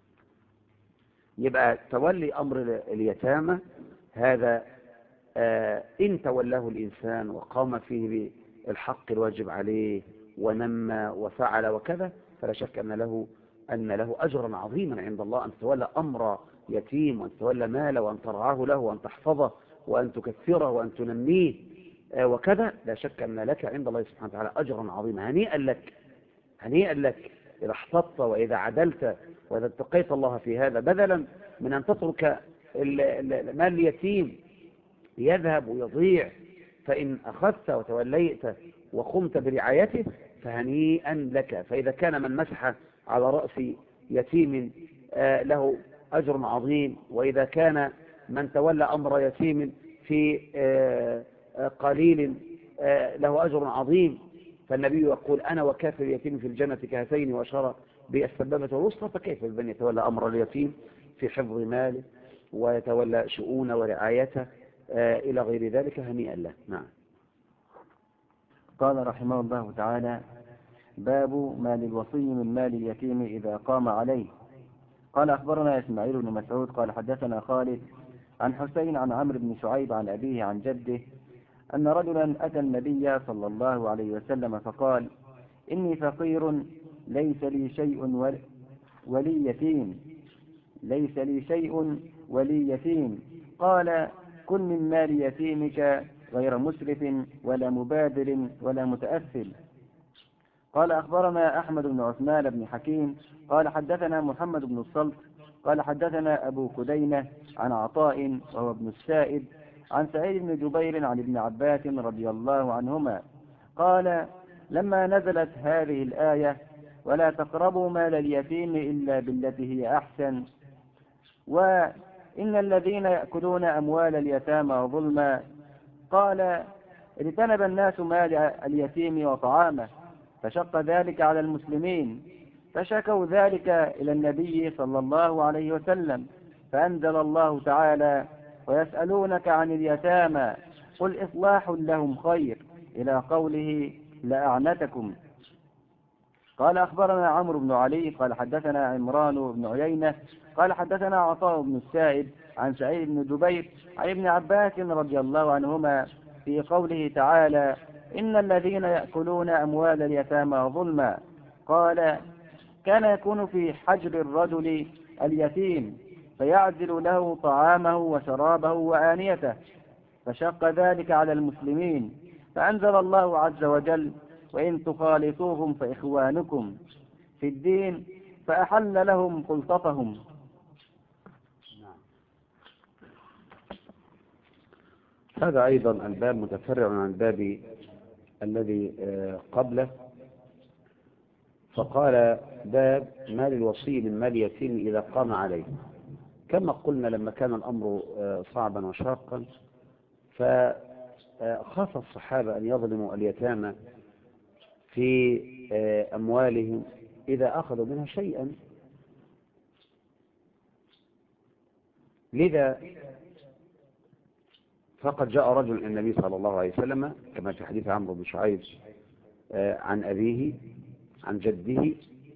يبقى تولي أمر اليتامى هذا إن تولاه الإنسان وقام فيه بالحق الواجب عليه ونمى وفعل وكذا، فلا شك أن له أجرا عظيما عند الله، أن تتولى أمر يتيم، وأن تتولى ماله، وأن ترعاه له، وأن تحفظه، وأن تكثره، وأن تنميه وكذا. لا شك أن لك عند الله سبحانه وتعالى أجرا عظيما. هنيئا لك، هنيئا لك إذا احتطت وإذا عدلت وإذا اتقيت الله في هذا، بدلا من أن تترك مال اليتيم يذهب ويضيع. فإن أخذت وتوليت وقمت برعايته فهنيئا لك. فإذا كان من مسح على رأس يتيم له أجر عظيم، وإذا كان من تولى أمر يتيم في قليل له أجر عظيم، فالنبي يقول: أنا وكافر اليتيم في الجنة كهاتين، وأشار بالسبابة والوسطى. فكيف بمن يتولى أمر اليتيم في حفظ ماله ويتولى شؤون ورعايته إلى غير ذلك؟ هنيئا له. نعم. قال رحمه الله تعالى: باب ما للوصي من مال اليتيم إذا قام عليه. قال أخبرنا إسماعيل بن مسعود قال حدثنا خالد عن حسين عن عمرو بن شعيب عن أبيه عن جده أن رجلا أتى النبي صلى الله عليه وسلم فقال: إني فقير ليس لي شيء ولي يتيم، ليس لي شيء ولي يتيم. قال: كن من مال يتيمك غير مسرف ولا مبادر ولا متأثل. قال أخبرنا أحمد بن عثمان بن حكيم قال حدثنا محمد بن الصلت قال حدثنا أبو كدينة عن عطاء وهو ابن السائب عن سعيد بن جبير عن ابن عباس رضي الله عنهما قال لما نزلت هذه الآية ولا تقربوا مال اليتيم إلا بالتي هي أحسن وإن الذين يأكلون أموال اليتامى ظلما قال اجتنب الناس مال اليتيم وطعامه فشق ذلك على المسلمين فشكوا ذلك إلى النبي صلى الله عليه وسلم فأنزل الله تعالى ويسألونك عن اليتامى قل إصلاح لهم خير إلى قوله لأعنتكم. قال أخبرنا عمرو بن علي قال حدثنا عمران بن عيينة قال حدثنا عطاء بن السائب عن سعيد بن جبير عن ابن عباس رضي الله عنهما في قوله تعالى إن الذين يأكلون أموال اليتامى ظلما قال كان يكون في حجر الرجل اليتيم فيعزل له طعامه وشرابه وآنيته فشق ذلك على المسلمين فأنزل الله عز وجل وإن تخالطوهم فإخوانكم في الدين فأحل لهم خلطتهم. هذا أيضا الباب متفرع عن الباب الذي قبله، فقال باب مال الوصي من مال يتيم إذا قام عليه. كما قلنا لما كان الأمر صعبا وشاقا فخاف الصحابة أن يظلموا اليتامى في أموالهم إذا أخذوا منها شيئا، لذا فقد جاء رجل إلى النبي صلى الله عليه وسلم كما في حديث عمرو بن شعيب عن أبيه عن جده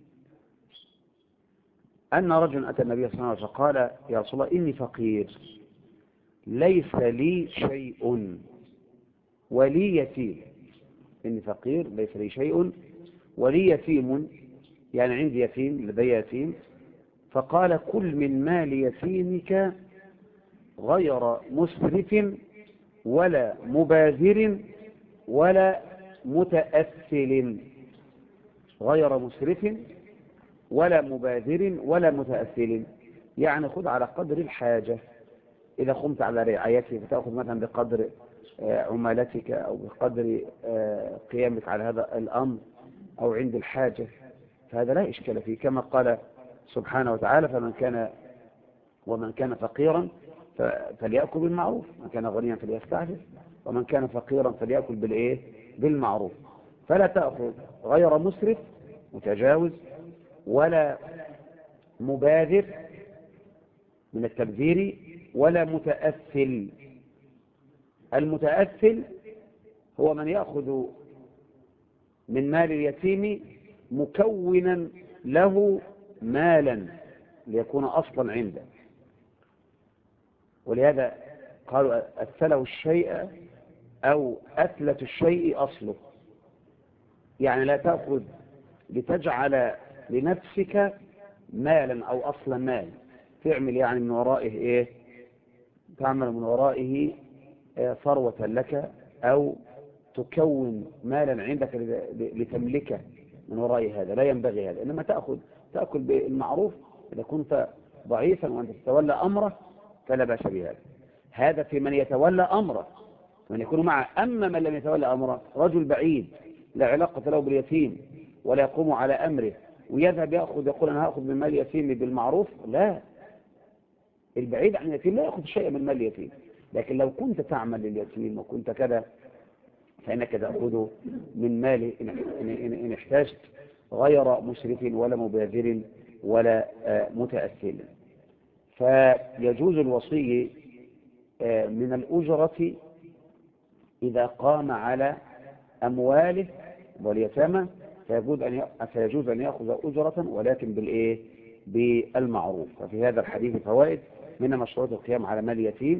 أن رجل أتى النبي صلى الله عليه وسلم فقال يا رسول الله إني فقير ليس لي شيء ولي يتيم. إني فقير ليس لي شيء ولي يتيم، يعني عندي يتيم لدي يتيم. فقال كل من مال يتيمك غير مسرف ولا مباذر ولا متأثل. غير مسرف ولا مباذر ولا متأثل، يعني خذ على قدر الحاجة. إذا قمت على رعايته فتأخذ مثلا بقدر عمالتك أو بقدر قيامك على هذا الأمر أو عند الحاجة، فهذا لا إشكال فيه، كما قال سبحانه وتعالى ومن كان فقيرا فليأكل بالمعروف، من كان غنيا فليستعفف، ومن كان فقيرا فليأكل بالمعروف. فلا تأخذ غير مسرف متجاوز ولا مباذر من التبذير ولا متأثل. المتأثل هو من يأخذ من مال اليتيم مكونا له مالا ليكون أصلا عنده، ولهذا قالوا أثله الشيء أو أثلة الشيء أصله، يعني لا تأخذ لتجعل لنفسك مالا أو أصلا مال، تعمل يعني من ورائه إيه؟ تعمل من ورائه ثروة لك أو تكون مالا عندك لتملكه من وراء هذا، لا ينبغي هذا. إنما تأكل بالمعروف. إذا كنت ضعيفا وأنت تتولى أمره فلا بأس بهذا. هذا في من يتولى أمره، من يكون معه. أما من لم يتولى أمره، رجل بعيد لا علاقة له باليتيم ولا يقوم على أمره ويذهب يقول أنا هأخذ من مال يتيمي بالمعروف، لا، البعيد عن اليتيم لا يأخذ شيئا من مال اليتيم. لكن لو كنت تعمل لليتيم وكنت كذا فإنك تأخذه من ماله إن احتاجت غير مسرف ولا مباذر ولا متأثل. فيجوز الوصي من الأجرة إذا قام على أمواله واليتامى، فيجوز أن يأخذ أجرة ولكن بالمعروف. ففي هذا الحديث فوائد، منها مشروعية القيام على مال اليتيم،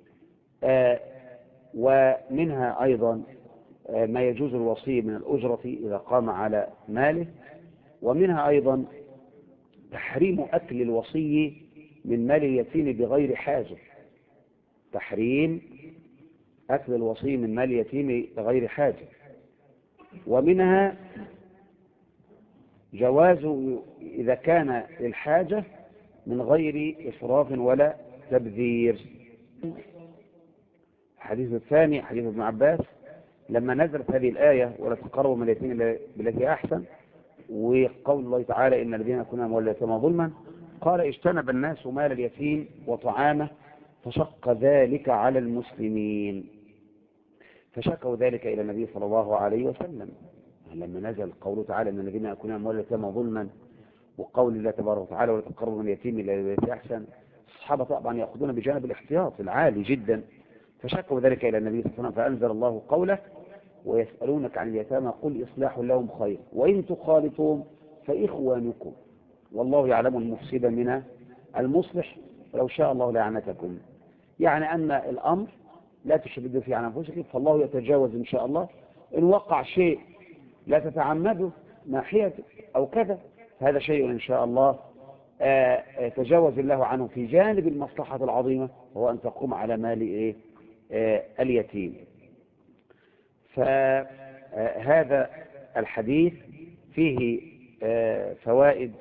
ومنها أيضا ما يجوز الوصي من الأجرة إذا قام على ماله، ومنها أيضا تحريم أكل الوصي من مال اليتيم بغير حاجة. تحريم أكل الوصي من مال اليتيم بغير حاجة. ومنها جواز إذا كان للحاجة من غير إسراف ولا تبذير. الحديث الثاني حديث ابن عباس لما نزلت هذه الآية ولا تقربوا من اليتيم بالتي أحسن، وقول الله تعالى إن الذين يأكلون أموال اليتامى ظلما، قال اجتنب الناس مال اليتيم وطعامه فشق ذلك على المسلمين، فشكوا ذلك إلى النبي صلى الله عليه وسلم. لما نزل قوله تعالى إن الذين يأكلون أموال اليتامى ظلما، وقول الله تبارك وتعالى ولا تقربوا من اليتيم إلا بالتي أحسن، الصحابة طبعا يأخذون بجانب الاحتياط العالي جدا، فشكوا ذلك إلى النبي صلى الله عليه وسلم، فأنزل الله قوله ويسألونك عن اليتامى قل إصلاح لهم خير وإن تخالطوهم فإخوانكم والله يعلم المفسد من المصلح ولو شاء الله لعنتكم. يعني أن الأمر لا تشددوا فيه عن أنفسكم، فالله يتجاوز إن شاء الله. إن وقع شيء لا تتعمده ناحيتك أو كذا، هذا شيء إن شاء الله تجاوز الله عنه في جانب المصلحة العظيمة، وهو أن تقوم على مال اليتيم. فهذا الحديث فيه فوائد،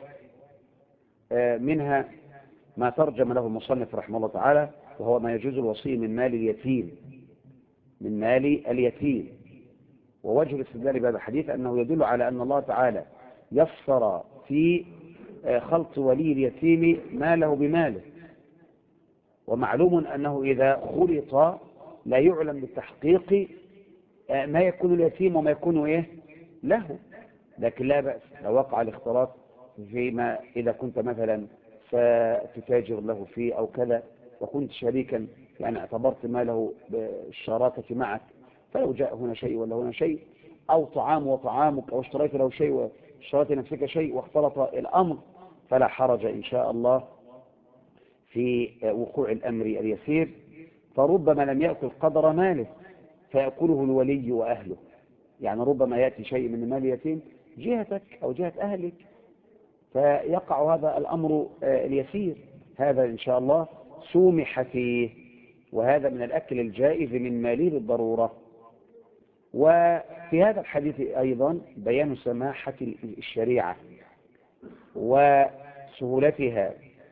منها ما ترجم له المصنف رحمه الله تعالى، وهو ما يجوز الوصي من مال اليتيم، من مال اليتيم. ووجه الاستدلال بهذا الحديث أنه يدل على أن الله تعالى يسر في خلط ولي اليتيم ماله بماله، ومعلوم أنه إذا خلط لا يعلم بالتحقيق ما يكون اليتيم وما يكون له، لكن لا بأس لو وقع الاختلاط فيما إذا كنت مثلا ستتاجر له فيه أو كذا وكنت شريكا، يعني اعتبرت ماله بالشراكة معك، فلو جاء هنا شيء ولا هنا شيء، أو طعام وطعامك، أو اشتريت له شيء واشتريت نفسك شيء واختلط الأمر، فلا حرج إن شاء الله في وقوع الأمر اليسير. فربما لم يأكل قدر ماله فيأكله الولي وأهله، يعني ربما يأتي شيء من مال اليتيم جهتك أو جهة أهلك فيقع هذا الأمر اليسير، هذا إن شاء الله سومح فيه، وهذا من الأكل الجائز من ماله بالضرورة. وفي هذا الحديث أيضا بيان سماحة الشريعة وسهولتها،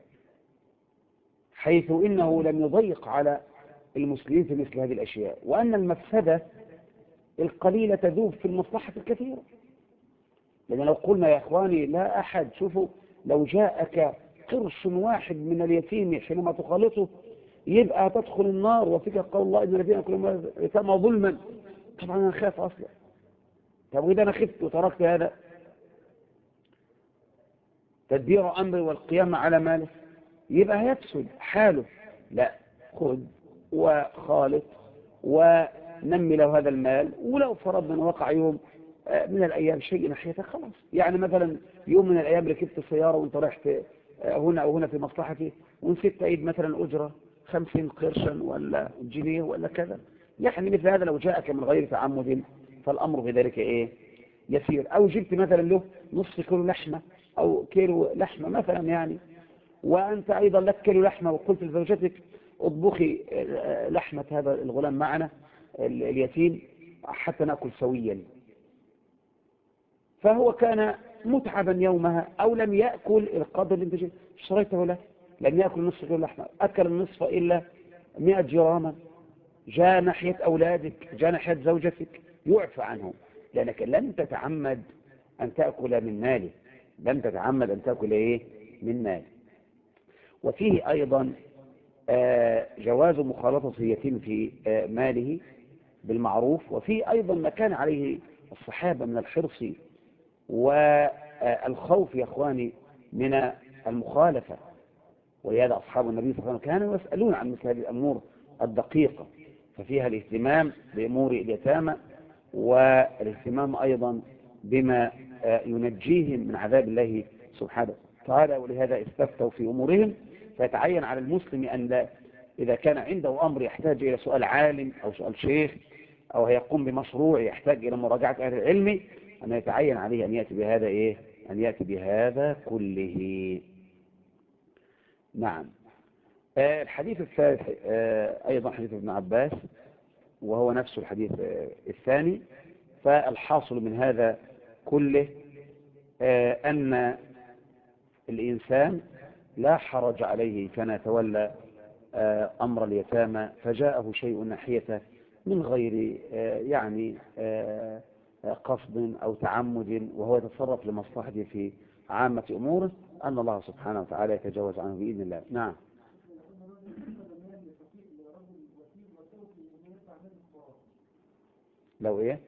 حيث إنه لم يضيق على المسلمين في مثل هذه الأشياء، وأن المفسدة القليلة تذوب في المصلحة الكثيرة. لأن لو قلنا يا إخواني لا أحد، شوفوا لو جاءك قرش واحد من اليتيم حينما تخالطه يبقى تدخل النار، وفيك قول الله إن الذين يأكلون اليتامى ظلما، طبعا أنا خاف أصلا. طب وإذا أنا خفت وتركت هذا تدبير أمري والقيام على ماله يبقى هيفسد حاله، لا، خذ وخالط ونمي له هذا المال، ولو فرضنا أن وقع يوم من الأيام شيء ناحيته خلاص، يعني مثلا يوم من الأيام ركبت السيارة وانت رحت هنا أو هنا في مصلحتي ونسيت تعيد مثلا أجرة 50 قرشا ولا جنيه ولا كذا، يعني مثل هذا لو جاءك من غير تعمد فالأمر في ذلك يسير. أو جبت مثلا له نصف كيلو لحمة أو كيلو لحمة مثلا يعني، وأنت أيضا لك كيلو لحمة وقلت لزوجتك اطبخي لحمة هذا الغلام معنا اليتيم حتى نأكل سويا، فهو كان متعبا يومها أو لم يأكل القدر اللي انت اشتريته له، لم يأكل نصف كيلو لحمة، أكل النصف إلا 100 جراما، جاء ناحية أولادك جاء ناحية زوجتك يعفى عنهم، لأنك لم تتعمد أن تأكل من ماله، لم تتعمد أن تأكل من ماله. وفيه أيضا جواز مخالطة اليتيم في ماله بالمعروف، وفيه أيضا ما كان عليه الصحابة من الحرص والخوف يا أخواني من المخالفة، ولهذا أصحاب النبي صلى الله عليه وسلم كانوا يسألون عن مثل هذه الأمور الدقيقة، ففيها الاهتمام بأمور اليتامى والاهتمام أيضا بما ينجيهم من عذاب الله سبحانه وتعالى، ولهذا استفتوا في أمورهم. فيتعين على المسلم أن لا إذا كان عنده أمر يحتاج إلى سؤال عالم أو سؤال شيخ أو هيقوم بمشروع يحتاج إلى مراجعة أهل العلم، أن يتعين عليه أن يأتي بهذا أن يأتي بهذا كله. نعم. الحديث الثالث أيضا حديث ابن عباس وهو نفس الحديث الثاني. فالحاصل من هذا كله أن الإنسان لا حرج عليه كان يتولى أمر اليتامى فجاءه شيء ناحيته من غير يعني قصد أو تعمد وهو يتصرف لمصلحته في عامة أموره، أن الله سبحانه وتعالى يتجاوز عنه بإذن الله. نعم. لو إيه؟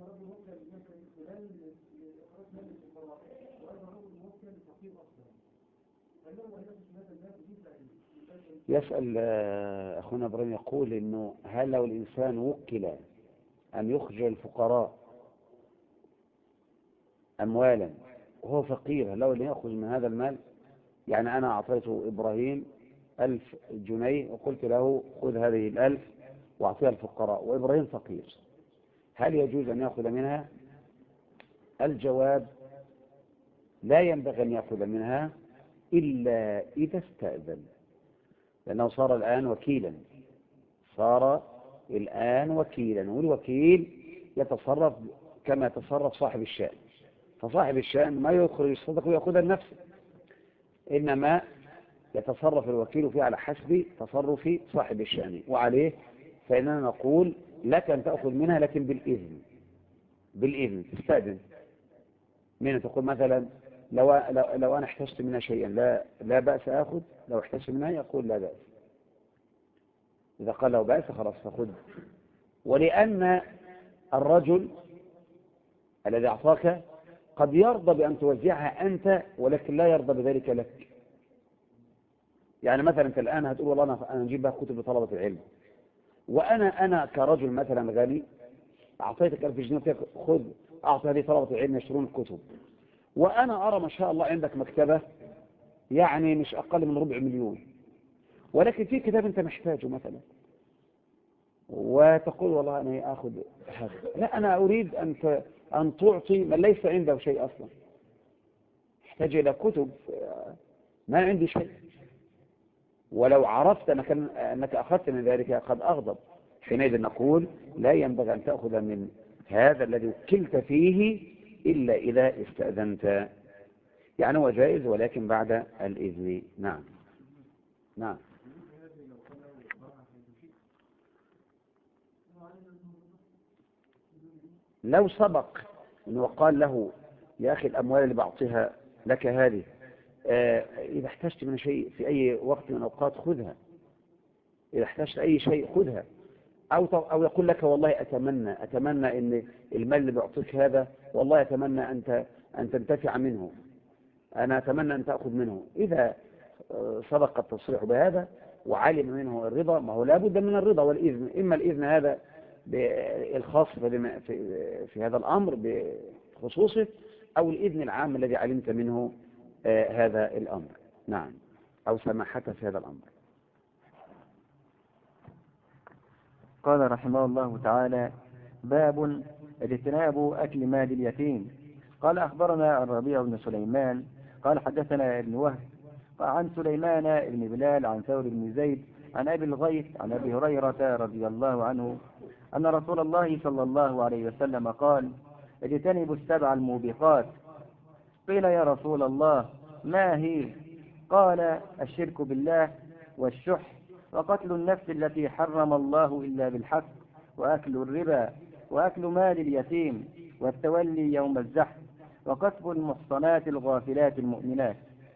يسأل أخونا إبراهيم يقول إنه هل لو الإنسان وكل أن يخرج الفقراء أموالا وهو فقير، لو أن يأخذ من هذا المال؟ يعني أنا أعطيت إبراهيم 1000 جنيه وقلت له خذ هذه 1000 وأعطيها الفقراء، وإبراهيم فقير، هل يجوز أن يأخذ منها؟ الجواب لا ينبغي أن يأخذ منها إلا إذا استأذن، لأنه صار الآن وكيلا، صار الآن وكيلا، والوكيل يتصرف كما يتصرف صاحب الشأن، فصاحب الشأن ما يخرج الصدقة ويأخذها لنفسه، إنما يتصرف الوكيل فيه على حسب تصرف صاحب الشأن، وعليه فإننا نقول لك أن تأخذ منها لكن بالإذن، بالإذن تستأذن منها، تقول مثلا لو أنا احتجت منها شيئا لا بأس أخذ، لو احتجت منها يقول لا بأس، إذا قال له بأس خلاص فخذ. ولأن الرجل الذي أعطاك قد يرضى بأن توزعها أنت ولكن لا يرضى بذلك لك. يعني مثلا أنت الآن هتقول والله أنا نجيب بها كتب لطلبة العلم، وأنا كرجل مثلا غني أعطيتك 1000 جنيه خذ أعطي هذه طلبة العلم يشترون الكتب، وأنا أرى ما شاء الله عندك مكتبة يعني مش أقل من 250,000، ولكن في كتاب أنت محتاجه مثلا وتقول والله أنا أخذ هذا، لا أنا أريد أن تعطي من ليس عنده شيء أصلا، احتاج إلى كتب ما عندي شيء، ولو عرفت أنك أخذت من ذلك قد أغضب، حينئذ نقول لا ينبغي أن تأخذ من هذا الذي وكلت فيه إلا إذا استأذنت، يعني هو جائز ولكن بعد الإذن. نعم. نعم. لو سبق أنه قال له يا أخي الأموال اللي بعطيها لك هذه إذا احتجت من شيء في أي وقت من الأوقات خذها، إذا احتجت أي شيء خذها، أو يقول لك والله أتمنى أن المال اللي بعطيك هذا والله أتمنى أن تنتفع منه، أنا أتمنى أن تأخذ منه، إذا سبق التصريح بهذا وعلم منه الرضا، ما هو لابد من الرضا والإذن، إما الإذن هذا الخاص في هذا الأمر بخصوصه، أو الإذن العام الذي علمت منه هذا الأمر. نعم، أو سماحته في هذا الأمر. قال رحمه الله تعالى: باب اجتناب أكل مال اليتيم. قال أخبرنا الربيع بن سليمان قال حدثنا ابن وهب عن سليمان بن بلال عن ثور بن زيد عن أبي الغيث عن أبي هريرة رضي الله عنه أن رسول الله صلى الله عليه وسلم قال: اجتنبوا السبع الموبقات. قيل يا رسول الله ما هي؟ قال: الشرك بالله، والشح، وقتل النفس التي حرم الله إلا بالحق، وأكل الربا، وأكل مال اليتيم، والتولي يوم الزحف، وقذف المحصنات الغافلات المؤمنات.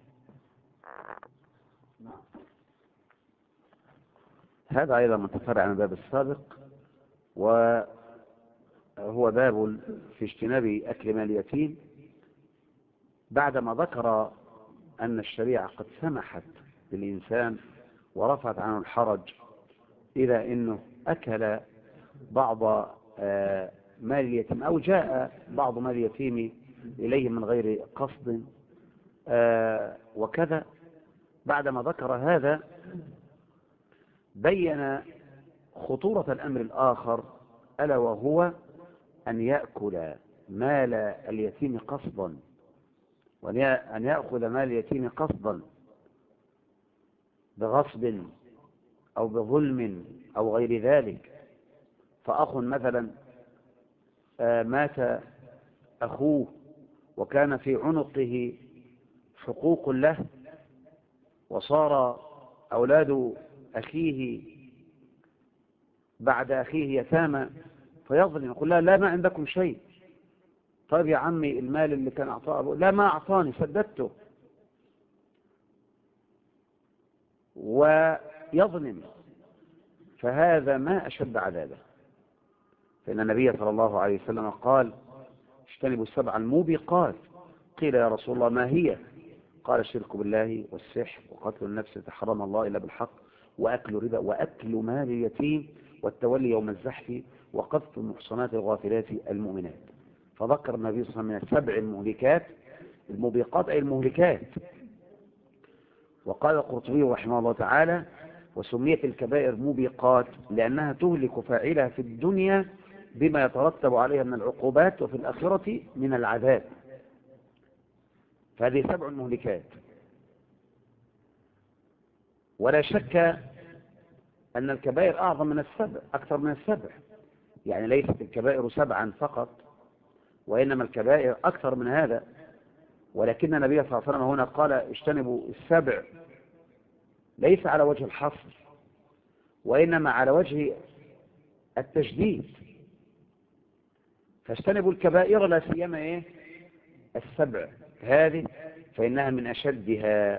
هذا أيضا متفرع عن الباب السابق، وهو باب في اجتناب أكل مال اليتيم، بعدما ذكر أن الشريعة قد سمحت للإنسان ورفعت عنه الحرج إذا إنه أكل بعض مال اليتيم أو جاء بعض مال اليتيم إليه من غير قصد وكذا. بعدما ذكر هذا بين خطورة الأمر الآخر، ألا وهو أن يأكل مال اليتيم قصدا، وأن يأخذ مال اليتيم قصدا بغصب أو بظلم أو غير ذلك. فأخ مثلا مات أخوه وكان في عنقه حقوق له، وصار أولاد أخيه بعد أخيه يتامى فيظلم، يقول لا ما عندكم شيء. طيب يا عمي المال اللي كان أعطاه أبوه، لا ما أعطاني سددته، ويظلم، فهذا ما أشد عذابه. فإن النبي صلى الله عليه وسلم قال اجتنبوا السبع الموبقات. قيل يا رسول الله ما هي؟ قال الشرك بالله والسحر وقتل النفس التي حرم الله إلا بالحق وأكل ربا وأكل مال اليتيم والتولي يوم الزحف وقذف المحصنات الغافلات المؤمنات. فذكر النبي صلى الله عليه وسلم من السبع المهلكات، الموبقات أي المهلكات. وقال القرطبي رحمه الله تعالى وسميت الكبائر موبقات لأنها تهلك فاعلها في الدنيا بما يترتب عليها من العقوبات وفي الآخرة من العذاب. فهذه سبع مهلكات. ولا شك أن الكبائر أعظم من السبع، أكثر من السبع، يعني ليست الكبائر سبعا فقط، وإنما الكبائر أكثر من هذا. ولكن النبي صلى الله عليه وسلم هنا قال اجتنبوا السبع ليس على وجه الحصر، وإنما على وجه التشديد. فاجتنبوا الكبائر لا سيما السبع هذه، فإنها من أشدها،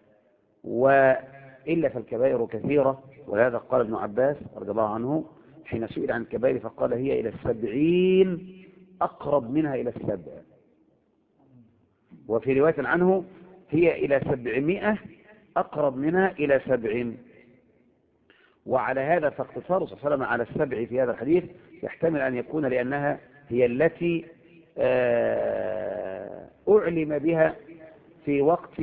وإلا فالكبائر كثيرة. ولهذا قال ابن عباس رضي الله عنه حين سئل عن الكبائر فقال هي إلى 70 أقرب منها إلى 7. وفي رواية عنه هي إلى 700 أقرب منها إلى 7. وعلى هذا فاقتصار صلى الله عليه وسلم على 7 في هذا الحديث يحتمل أن يكون لأنها هي التي أعلم بها في وقت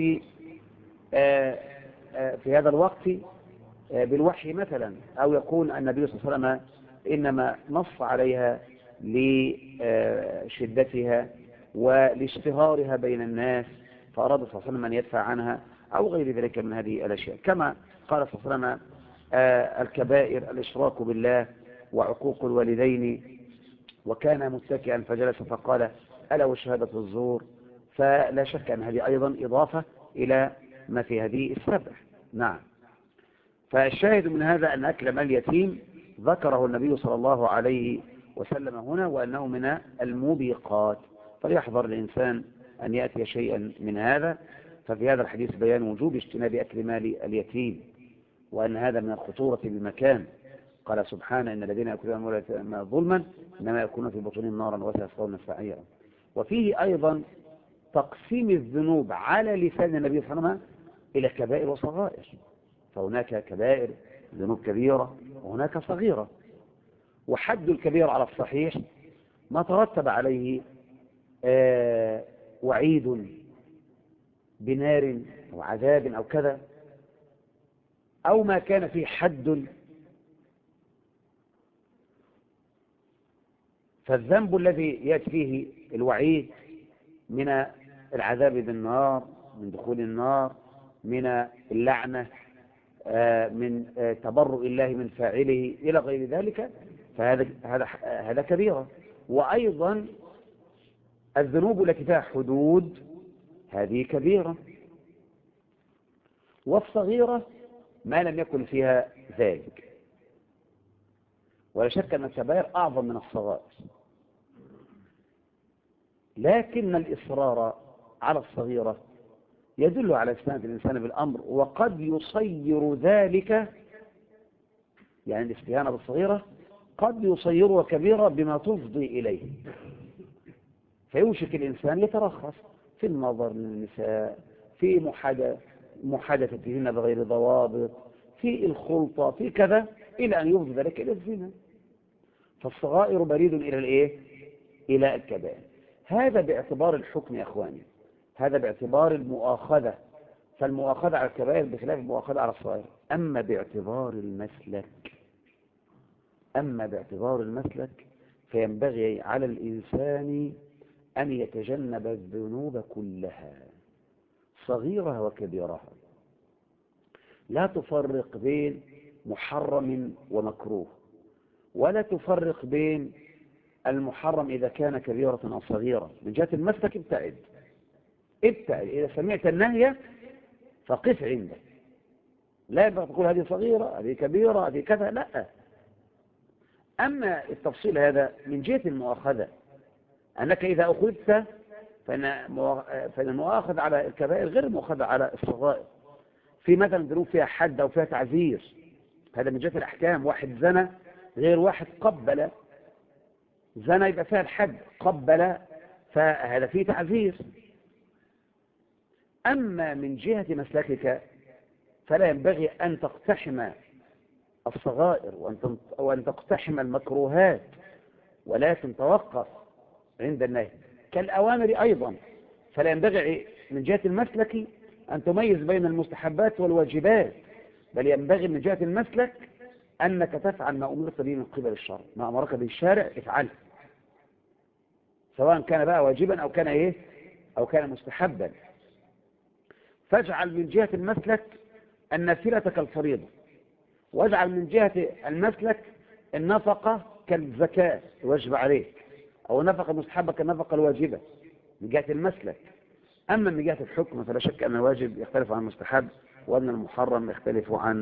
في هذا الوقت بالوحي مثلا، أو يكون النبي صلى الله عليه وسلم إنما نص عليها لشدتها ولاشتهارها بين الناس، فأراد صلى الله عليه وسلم أن يدفع عنها أو غير ذلك من هذه الأشياء. كما قال صلى الله عليه وسلم الكبائر الإشراك بالله وعقوق الوالدين، وكان متكئا فجلس فقال ألا وشهادة الزور. فلا شك أن هذه أيضا إضافة إلى ما في هذه السبع. نعم. فالشاهد من هذا أن أكل مال اليتيم ذكره النبي صلى الله عليه وسلم هنا وأنه من الموبقات، فليحذر الإنسان أن يأتي شيئا من هذا. ففي هذا الحديث بيان وجوب اجتناب أكل مال اليتيم، وأن هذا من الخطورة بمكان. قال سبحانه إن الذين يأكلون أموال ظلما إنما يكونون في بطونهم نارا وسيصلون سعيرا. وفيه أيضا تقسيم الذنوب على لسان النبي صلى الله عليه وسلم إلى كبائر وصغائر. فهناك كبائر ذنوب كبيرة وهناك صغيرة. وحد الكبير على الصحيح ما ترتب عليه وعيد بنار أو عذاب أو كذا، أو ما كان فيه حد. فالذنب الذي يأتي فيه الوعيد من العذاب بالنار، من دخول النار، من اللعنة، من تبرؤ الله من فاعله إلى غير ذلك، فهذا كبيرة. وأيضا الذنوب التي فيها حدود هذه كبيرة. والصغيرة ما لم يكن فيها ذلك. ولا شك أن الكبائر أعظم من الصغائر، لكن الإصرار على الصغيرة يدل على استناد الإنسان بالأمر، وقد يصير ذلك، يعني الاستهانة بالصغيرة قد يصيرها كبيرة بما تفضي إليه، فيوشك الإنسان يترخص في النظر للنساء، في محادثتهن بغير ضوابط، في الخلطة، في كذا، إلى أن يفضي ذلك إلى الزنا. فالصغائر بريد إلى الكبائر. هذا باعتبار الحكم يا أخواني، هذا باعتبار المؤاخذة. فالمؤاخذة على الكبائر بخلاف المؤاخذة على الصغائر. أما باعتبار المسلك فينبغي على الإنسان أن يتجنب الذنوب كلها صغيرها وكبيرها، لا تفرق بين محرم ومكروه، ولا تفرق بين المحرم إذا كان كبيرة أو صغيرة. من جهة المسلك ابتعد. إذا سمعت النهي فقف عنده، لا ينبغي تقول هذه صغيرة هذه كبيرة هذه كذا، لا. أما التفصيل هذا من جهة المؤاخذة، أنك إذا أخذت فإن المؤاخذة على الكبائر غير المؤاخذة على الصغائر. في مثلا ذنوب فيها حد أو فيها تعزير، هذا من جهة الأحكام. واحد زنى غير واحد قبل. زنى يبقى فيها الحد، قبل فهذا فيه تعزير. أما من جهة مسلكك فلا ينبغي أن تقتحم الصغائر وأن تقتحم المكروهات، ولكن توقف عند النهي. كالأوامر أيضا، فلا ينبغي من جهة المسلك أن تميز بين المستحبات والواجبات، بل ينبغي من جهة المسلك أنك تفعل ما أمرت به من قبل الشرع، ما أمرك به الشارع افعله، سواء كان بقى واجبا أو كان أو كان مستحبا. فاجعل من جهة المسلك النافلة كالفريضة، واجعل من جهة المسلك النفقة كالزكاة الواجب عليك، أو النفقة المستحبة كالنفقة الواجبة من جهة المسلك. أما من جهة الحكم فلا شك أن الواجب يختلف عن المستحب، وأن المحرم يختلف عن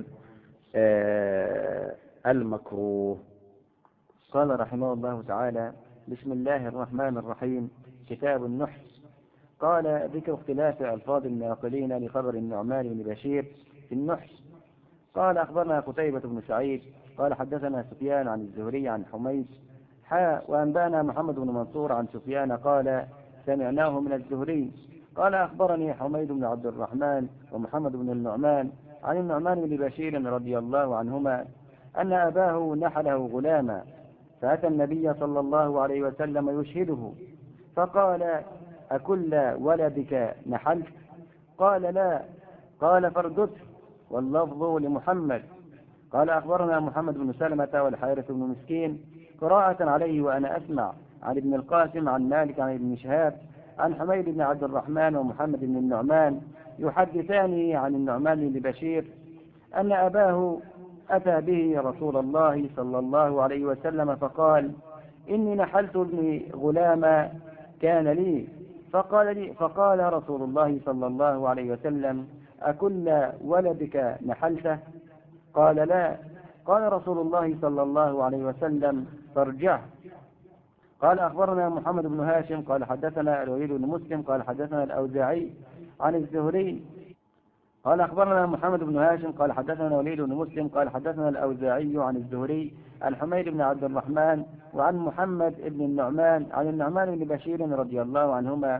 المكروه. قال رحمه الله تعالى: بسم الله الرحمن الرحيم. كتاب النحل. قال: ذكر اختلاف ألفاظ الناقلين لخبر النعمان بن بشير في النحل. قال: أخبرنا قتيبة بن سعيد قال حدثنا سفيان عن الزهري عن حميد وأنبأنا محمد بن منصور عن سفيان قال: سمعناه من الزهري قال: أخبرني حميد بن عبد الرحمن ومحمد بن النعمان عن النعمان بن بشير رضي الله عنهما أن أباه نحله غلاما، فأتى النبي صلى الله عليه وسلم يشهده، فقال: أكل ولدك نحلت؟ قال: لا. قال: فاردده. واللفظ لمحمد. قال: أخبرنا محمد بن سلمة والحارث بن مسكين قراءة عليه وأنا أسمع عن ابن القاسم عن مالك عن ابن شهاب عن حميد بن عبد الرحمن ومحمد بن النعمان يحدثان عن النعمان بن بشير أن أباه أتى به رسول الله صلى الله عليه وسلم فقال: إني نحلت ابني غلاما كان لي. فقال رسول الله صلى الله عليه وسلم: أكل ولدك نحلته؟ قال: لا. قال رسول الله صلى الله عليه وسلم: فارجعه. قال: أخبرنا محمد بن هاشم قال حدثنا الوليد بن مسلم قال حدثنا الأوزاعي عن الزهري قال: أخبرنا محمد بن هاشم قال حدثنا الوليد بن مسلم قال حدثنا الأوزاعي عن الزهري عن حميد بن عبد الرحمن وعن محمد بن النعمان عن النعمان بن بشير رضي الله عنهما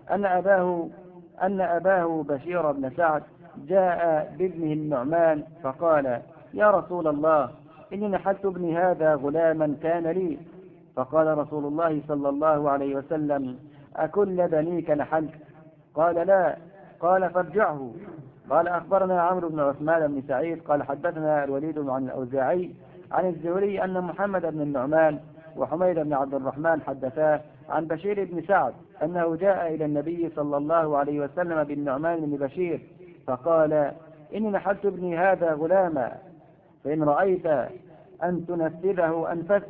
أن أباه بشير بن سعد جاء بابنه النعمان فقال: يا رسول الله، إني نحلت ابني هذا غلاما كان لي. فقال رسول الله صلى الله عليه وسلم: أكل بنيك نحلت؟ قال: لا. قال: فارجعه. قال: أخبرنا عمرو بن عثمان بن سعيد قال حدثنا الوليد عن الأوزاعي عن الزهري أن محمد بن النعمان وحميد بن عبد الرحمن حدثاه عن بشير بن سعد أنه جاء إلى النبي صلى الله عليه وسلم بالنعمان بن بشير فقال: إني نحلت ابني هذا غلاما، فإن رأيت أن تنفذه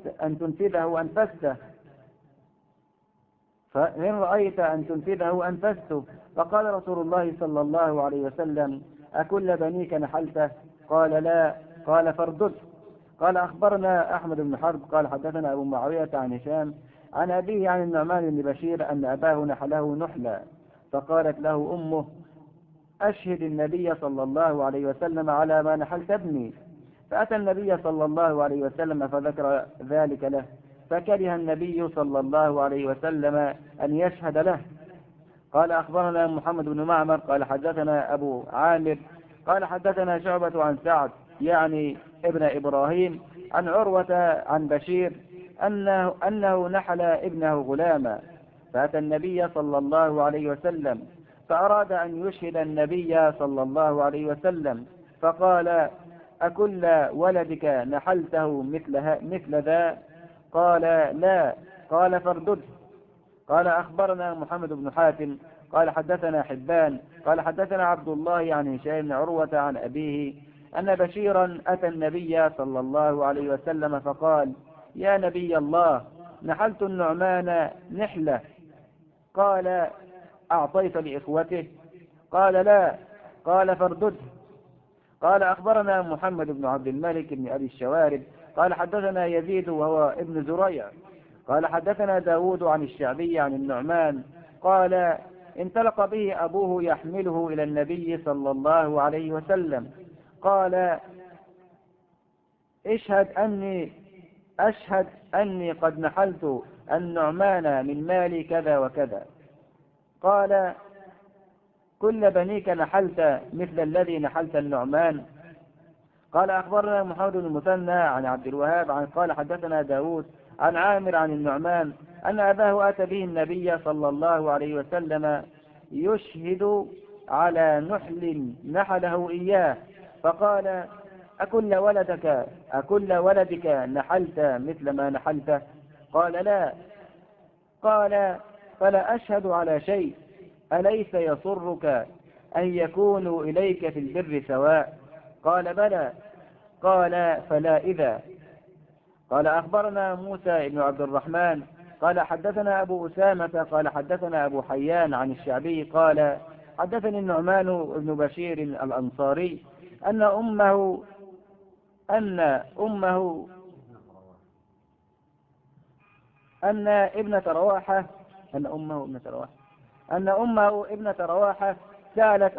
أنفذته. فقال رسول الله صلى الله عليه وسلم: أكل بنيك نحلته؟ قال: لا. قال: فاردده. قال: أخبرنا أحمد بن حرب قال حدثنا أبو معاوية عن هشام عن أبيه عن النعمان بن بشير أن أباه نحله نحلا، فقالت له أمه: أشهد النبي صلى الله عليه وسلم على ما نحلت ابني. فأتى النبي صلى الله عليه وسلم فذكر ذلك له، فكره النبي صلى الله عليه وسلم أن يشهد له. قال: أخبرنا محمد بن معمر قال حدثنا أبو عامر قال حدثنا شعبة عن سعد يعني ابن إبراهيم عن عروة عن بشير أنه نحل ابنه غلاما، فأتى النبي صلى الله عليه وسلم فأراد أن يشهد النبي صلى الله عليه وسلم فقال: أكل ولدك نحلته مثل ذا؟ قال: لا. قال: فاردده. قال: أخبرنا محمد بن حاتم قال حدثنا حبان قال حدثنا عبد الله عن هشام بن عروة عن أبيه أن بشيرا أتى النبي صلى الله عليه وسلم فقال: يا نبي الله، نحلت النعمان نحلة. قال: أعطيت لإخوته؟ قال: لا. قال: فاردده. قال أخبرنا محمد بن عبد الملك بن أبي الشوارب قال حدثنا يزيد وهو ابن زريع قال حدثنا داود عن الشعبي عن النعمان قال انطلق به أبوه يحمله إلى النبي صلى الله عليه وسلم قال أشهد أني قد نحلت النعمان من مالي كذا وكذا. قال كل بنيك نحلت مثل الذي نحلت النعمان. قال أخبرنا محمد بن المثنى عن عبد الوهاب قال حدثنا داود عن عامر عن النعمان أن أباه أتى به النبي صلى الله عليه وسلم يشهد على نحل نحله إياه فقال أكل ولدك نحلت مثل ما نحلته؟ قال لا. قال فلا أشهد على شيء، أليس يسرك أن يكونوا إليك في البر سواء؟ قال بلى. قال فلا إذا. قال أخبرنا موسى بن عبد الرحمن قال حدثنا أبو أسامة قال حدثنا أبو حيان عن الشعبي قال حدثني النعمان بن بشير الأنصاري أن أمه ابنة رواحة سألت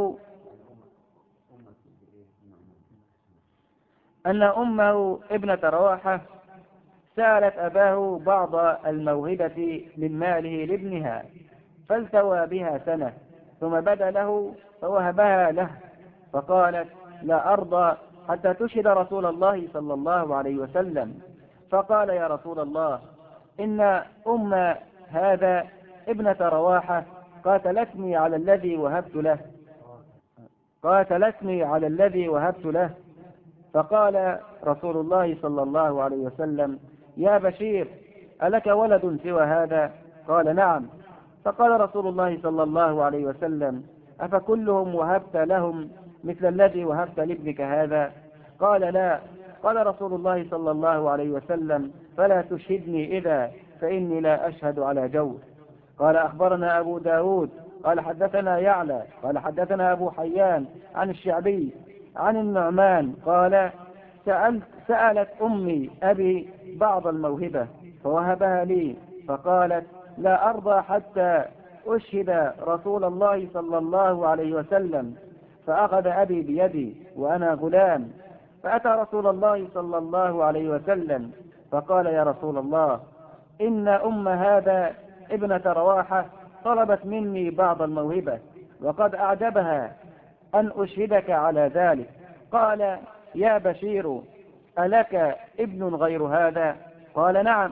أباه بعض الموهبة من ماله لابنها فالتوى بها سنة ثم بدا له فوهبها له فقالت لا أرضى حتى تشهد رسول الله صلى الله عليه وسلم. فقال يا رسول الله إن أم هذا ابنة رواحة قاتلتني على الذي وهبت له. فقال رسول الله صلى الله عليه وسلم يا بشير ألك ولد سوى هذا؟ قال نعم. فقال رسول الله صلى الله عليه وسلم أفكلهم وهبت لهم مثل الذي وهبت لابنك هذا؟ قال لا. قال رسول الله صلى الله عليه وسلم فلا تشهدني إذا فإني لا أشهد على جور. قال أخبرنا أبو داود قال حدثنا يعلى قال حدثنا أبو حيان عن الشعبي عن النعمان قال سألت أمي أبي بعض الموهبة فوهبها لي فقالت لا أرضى حتى أشهد رسول الله صلى الله عليه وسلم. فأخذ أبي بيدي وأنا غلام فأتى رسول الله صلى الله عليه وسلم فقال يا رسول الله إن أم هذا ابنة رواحة طلبت مني بعض الموهبة وقد أعجبها أن أشهدك على ذلك. قال يا بشير ألك ابن غير هذا؟ قال نعم.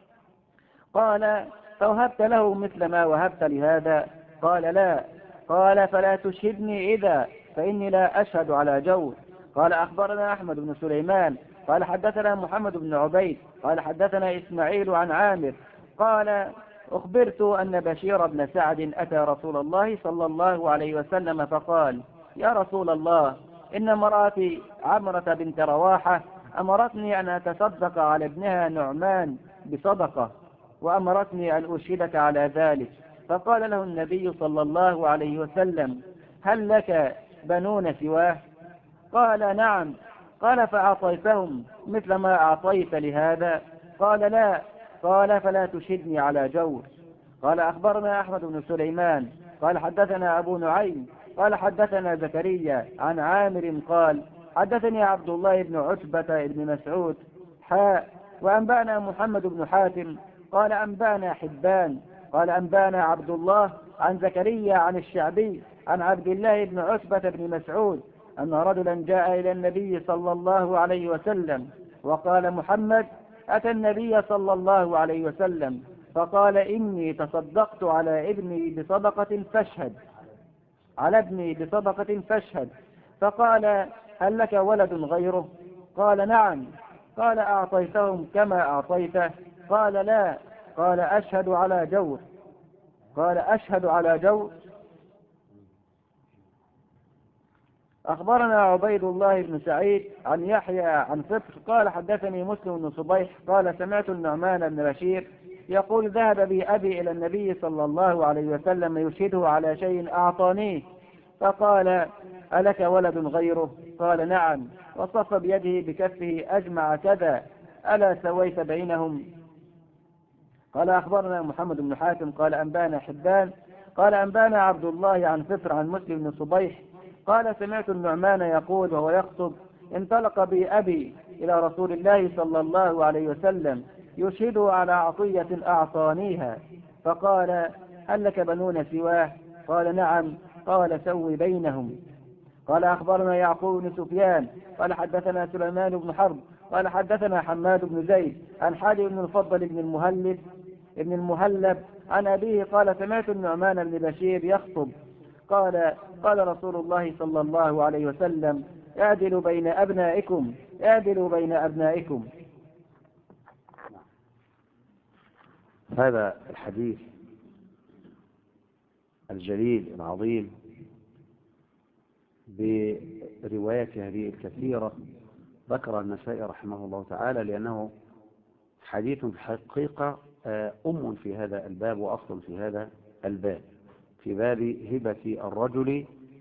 قال فوهبت له مثل ما وهبت لهذا؟ قال لا. قال فلا تشهدني إذا فإني لا أشهد على جور. قال أخبرنا أحمد بن سليمان قال حدثنا محمد بن عبيد قال حدثنا إسماعيل عن عامر قال أخبرت أن بشير بن سعد أتى رسول الله صلى الله عليه وسلم فقال يا رسول الله إن امرأتي عمرة بنت رواحة أمرتني أن أتصدق على ابنها نعمان بصدقة وأمرتني أن أشهدك على ذلك. فقال له النبي صلى الله عليه وسلم هل لك بنون سواه؟ قال نعم. قال فأعطيتهم مثل ما أعطيت لهذا؟ قال لا. قال فلا تشهدني على جور. قال أخبرنا أحمد بن سليمان قال حدثنا أبو نعيم قال حدثنا زكريا عن عامر قال حدثني عبد الله بن عتبة بن مسعود وأنبأنا محمد بن حاتم قال أنبأنا حبان قال أنبأنا عبد الله عن زكريا عن الشعبي عن عبد الله بن عتبة بن مسعود أن رجلا جاء إلى النبي صلى الله عليه وسلم وقال محمد أتى النبي صلى الله عليه وسلم فقال إني تصدقت على ابني بصدقة فاشهد. فقال هل لك ولد غيره؟ قال نعم. قال أعطيتهم كما أعطيته؟ قال لا. قال أشهد على جور. أخبرنا عبيد الله بن سعيد عن يحيى عن فطر قال حدثني مسلم بن صبيح قال سمعت النعمان بن بشير يقول ذهب بي أبي إلى النبي صلى الله عليه وسلم يشهده على شيء أعطانيه فقال ألك ولد غيره؟ قال نعم، وصف بيده بكفه أجمع كذا، ألا سويت بينهم؟ قال أخبرنا محمد بن حاتم قال أنبانا حبان قال أنبانا عبد الله عن فطر عن مسلم بن صبيح قال سمعت النعمان يقول وهو يخطب انطلق بي أبي إلى رسول الله صلى الله عليه وسلم يشهده على عطية أعطانيها، فقال هل لك بنون سواه؟ قال نعم. قال سوي بينهم. قال أخبرنا يعقوب بن سفيان قال حدثنا سليمان بن حرب قال حدثنا حماد بن زيد عن حالي بن الفضل بن المهلب عن أبيه قال سمعت النعمان بن بشير يخطب قال رسول الله صلى الله عليه وسلم اعدلوا بين أبنائكم اعدلوا بين أبنائكم. هذا الحديث الجليل العظيم بروايته هذه الكثيرة ذكر النسائي رحمه الله تعالى لأنه حديث في الحقيقة أم في هذا الباب وأصل في هذا الباب، في باب هبة الرجل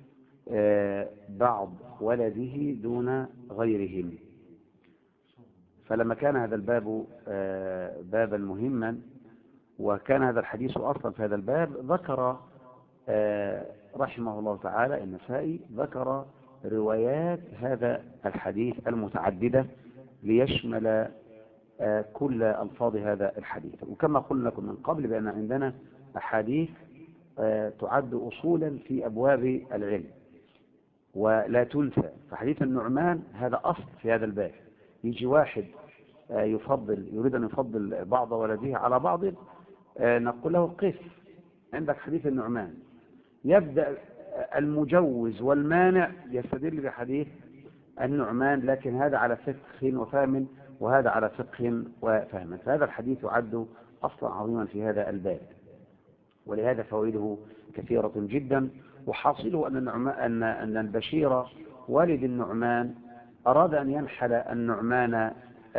بعض ولده دون غيرهم. فلما كان هذا الباب بابا مهما وكان هذا الحديث أصلا في هذا الباب، ذكر رحمه الله تعالى النسائي ذكر روايات هذا الحديث المتعددة ليشمل كل ألفاظ هذا الحديث. وكما قلنا لكم من قبل بأن عندنا أحاديث تعد أصولا في أبواب العلم ولا تنسى. فحديث النعمان هذا أصل في هذا الباب. يجي واحد يريد أن يفضل بعض ولده على بعض، نقول له قف عندك حديث النعمان. يبدأ المجوز والمانع يستدل بحديث النعمان، لكن هذا على فقه وفهم وهذا على فقه وفهم. فهذا الحديث يعد أصلا عظيما في هذا الباب، ولهذا فوائده كثيرة جدا. وحاصله أن البشير والد النعمان أراد أن ينحل النعمان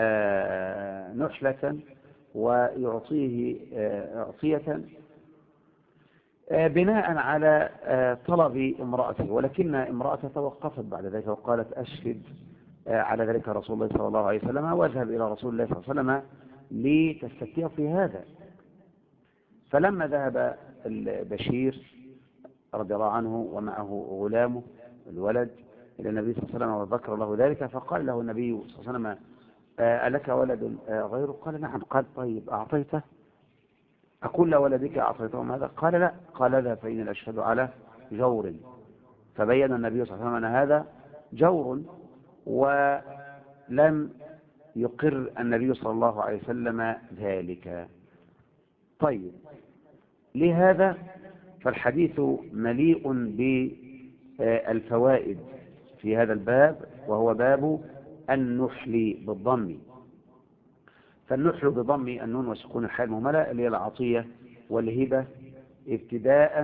نحلة ويعطيه أعطية بناء على طلب امرأته، ولكن امرأته توقفت بعد ذلك وقالت أشهد على ذلك رسول الله صلى الله عليه وسلم، واذهب إلى رسول الله صلى الله عليه وسلم لتستفتيه في هذا. فلما ذهب البشير رضي الله عنه ومعه غلامه الولد إلى النبي صلى الله عليه وسلم وذكر له ذلك، فقال له النبي صلى الله عليه وسلم ألك ولد غيره؟ قال نعم. قال طيب أعطيته؟ أقول لولدك أعطيتهم هذا؟ قال لا. قال لا، فإن الأشهد على جور. فبين النبي صلى الله عليه وسلم أن هذا جور، ولم يقر النبي صلى الله عليه وسلم ذلك. طيب، لهذا فالحديث مليء بالفوائد في هذا الباب، وهو باب النحل بالضم. فالنحل بضم النون وسكون الحاء المهملة اللي هي العطية والهبة ابتداء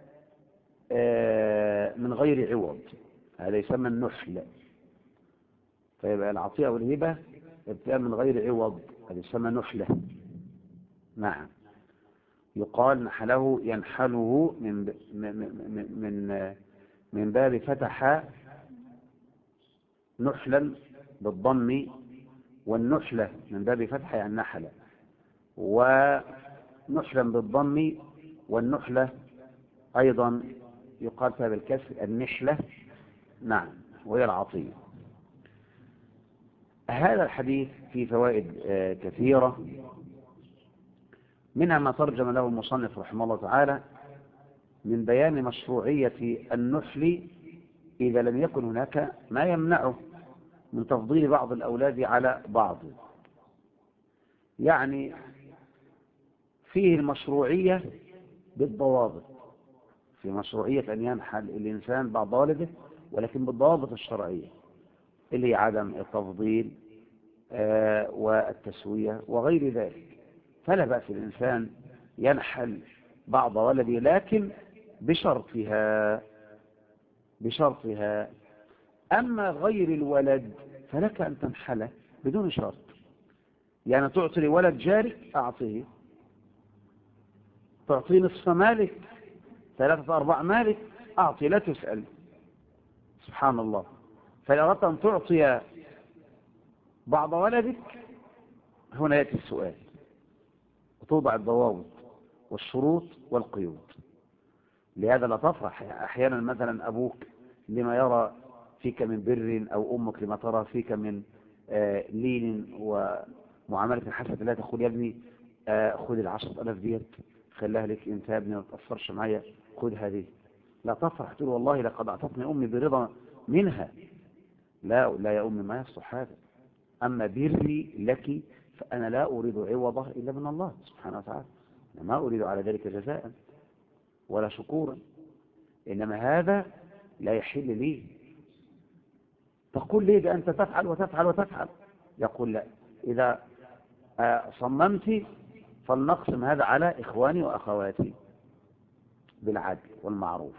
من غير عوض، هذا يسمى النحل. فيبقى العطية والهبة ابتداء من غير عوض، هذا يسمى نحلة. نعم، يقال نحله ينحله من باب فتح نحلا بالضم، والنحلة من باب فتح يعني نحل، ونحلا بالضم، والنحلة أيضا يقال فيها بالكسر النحلة. نعم، وهي العطية. هذا الحديث فيه فوائد كثيرة، منها ما ترجم له المصنف رحمه الله تعالى من بيان مشروعية النحل إذا لم يكن هناك ما يمنعه من تفضيل بعض الأولاد على بعض. يعني فيه المشروعية بالضوابط، في مشروعية أن ينحل الإنسان بعض والده، ولكن بالضوابط الشرعية اللي هي عدم التفضيل والتسوية وغير ذلك. فلا بأس الإنسان ينحل بعض ولده، لكن بشرطها. أما غير الولد فلك أن تنحله بدون شرط. يعني تعطي لولد جارك أعطيه، تعطيه نصف مالك 3/4 مالك أعطي لا تسأل. سبحان الله. فإذا أردت أن تعطي بعض ولدك هنا يأتي السؤال، وتوضع الضوابط والشروط والقيود. لهذا لا تفرح أحيانا مثلا أبوك لما يرى فيك من بر، أو أمك لما ترى فيك من لين ومعاملة حسنة، لا تقول يا ابني خذ 10,000 ديت خليها لك انت يا ابني، ما تأثرش معايا، خذ هذه. لا تفرح تقول والله لقد أعطتني أمي برضا منها. لا لا يا أمي، ما يصلح هذا. أما بري لك فأنا لا أريد عوضه إلا من الله سبحانه وتعالى، أنا ما أريد على ذلك جزاء ولا شكورا، إنما هذا لا يحل لي. تقول لي ده أنت تفعل وتفعل وتفعل. يقول لا، إذا صممت فلنقسم هذا على إخواني وأخواتي بالعدل والمعروف.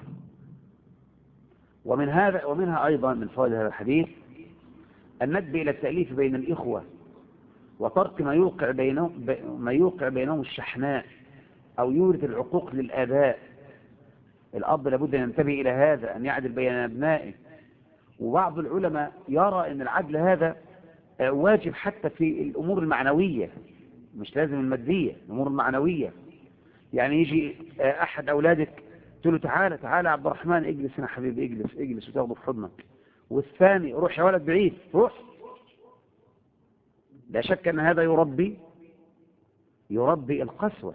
ومنها أيضا من فوائد هذا الحديث الندب إلى التأليف بين الإخوة، وترك ما يوقع بينهم الشحناء أو يورث العقوق للآباء. الأب لابد أن ينتبه إلى هذا، أن يعدل بين أبنائه. وبعض العلماء يرى أن العدل هذا واجب حتى في الأمور المعنوية، مش لازم المادية، الأمور المعنوية. يعني يجي أحد أولادك تقول له تعالى تعالى يا عبد الرحمن اجلس هنا حبيبي، اجلس اجلس، وتاخده في حضنك. والثاني روح يا ولد بعيد روح. لا شك أن هذا يربي القسوة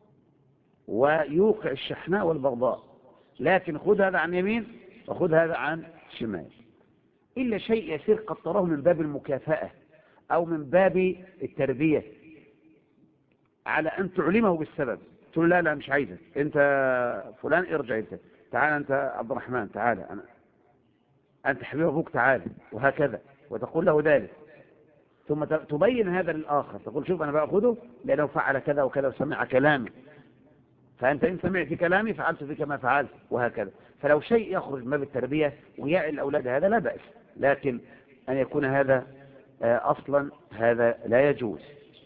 ويوقع الشحناء والبغضاء. لكن خذ هذا عن يمين وخذ هذا عن شمال، إلا شيء يسير قد تراه من باب المكافأة أو من باب التربية، على أن تعلمه بالسبب. تقول لا لا مش عايزك أنت فلان، ارجع أنت، تعال أنت عبد الرحمن، تعال أنت حبيب أبوك، تعال، وهكذا، وتقول له ذلك. ثم تبين هذا للآخر، تقول شوف أنا بأخذه لأنه فعل كذا وكذا وسمع كلامي، فأنت إن سمعت كلامي فعلت بك ما فعلت، وهكذا. فلو شيء يخرج ما بالتربية ويعي الأولاد هذا لا بأس، لكن أن يكون هذا أصلا هذا لا يجوز.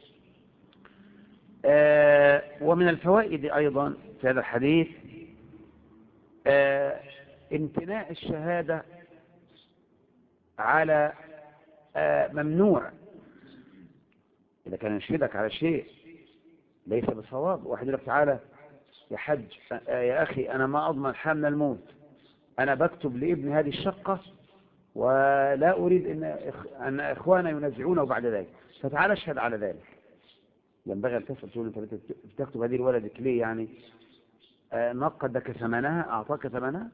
ومن الفوائد أيضا في هذا الحديث امتناع الشهادة على ممنوع. إذا كان يشهدك على شيء ليس بصواب، واحد يقول لك تعالى يا حج يا أخي أنا ما أضمن حامل الموت، أنا بكتب لابني هذه الشقة ولا أريد أن إخوانا ينزعونه بعد ذلك، فتعالى اشهد على ذلك. ينبغي أن تسأل تقول أنت بتكتب هذه لولدك ليه؟ يعني نقدك ثمنها، أعطاك ثمنها؟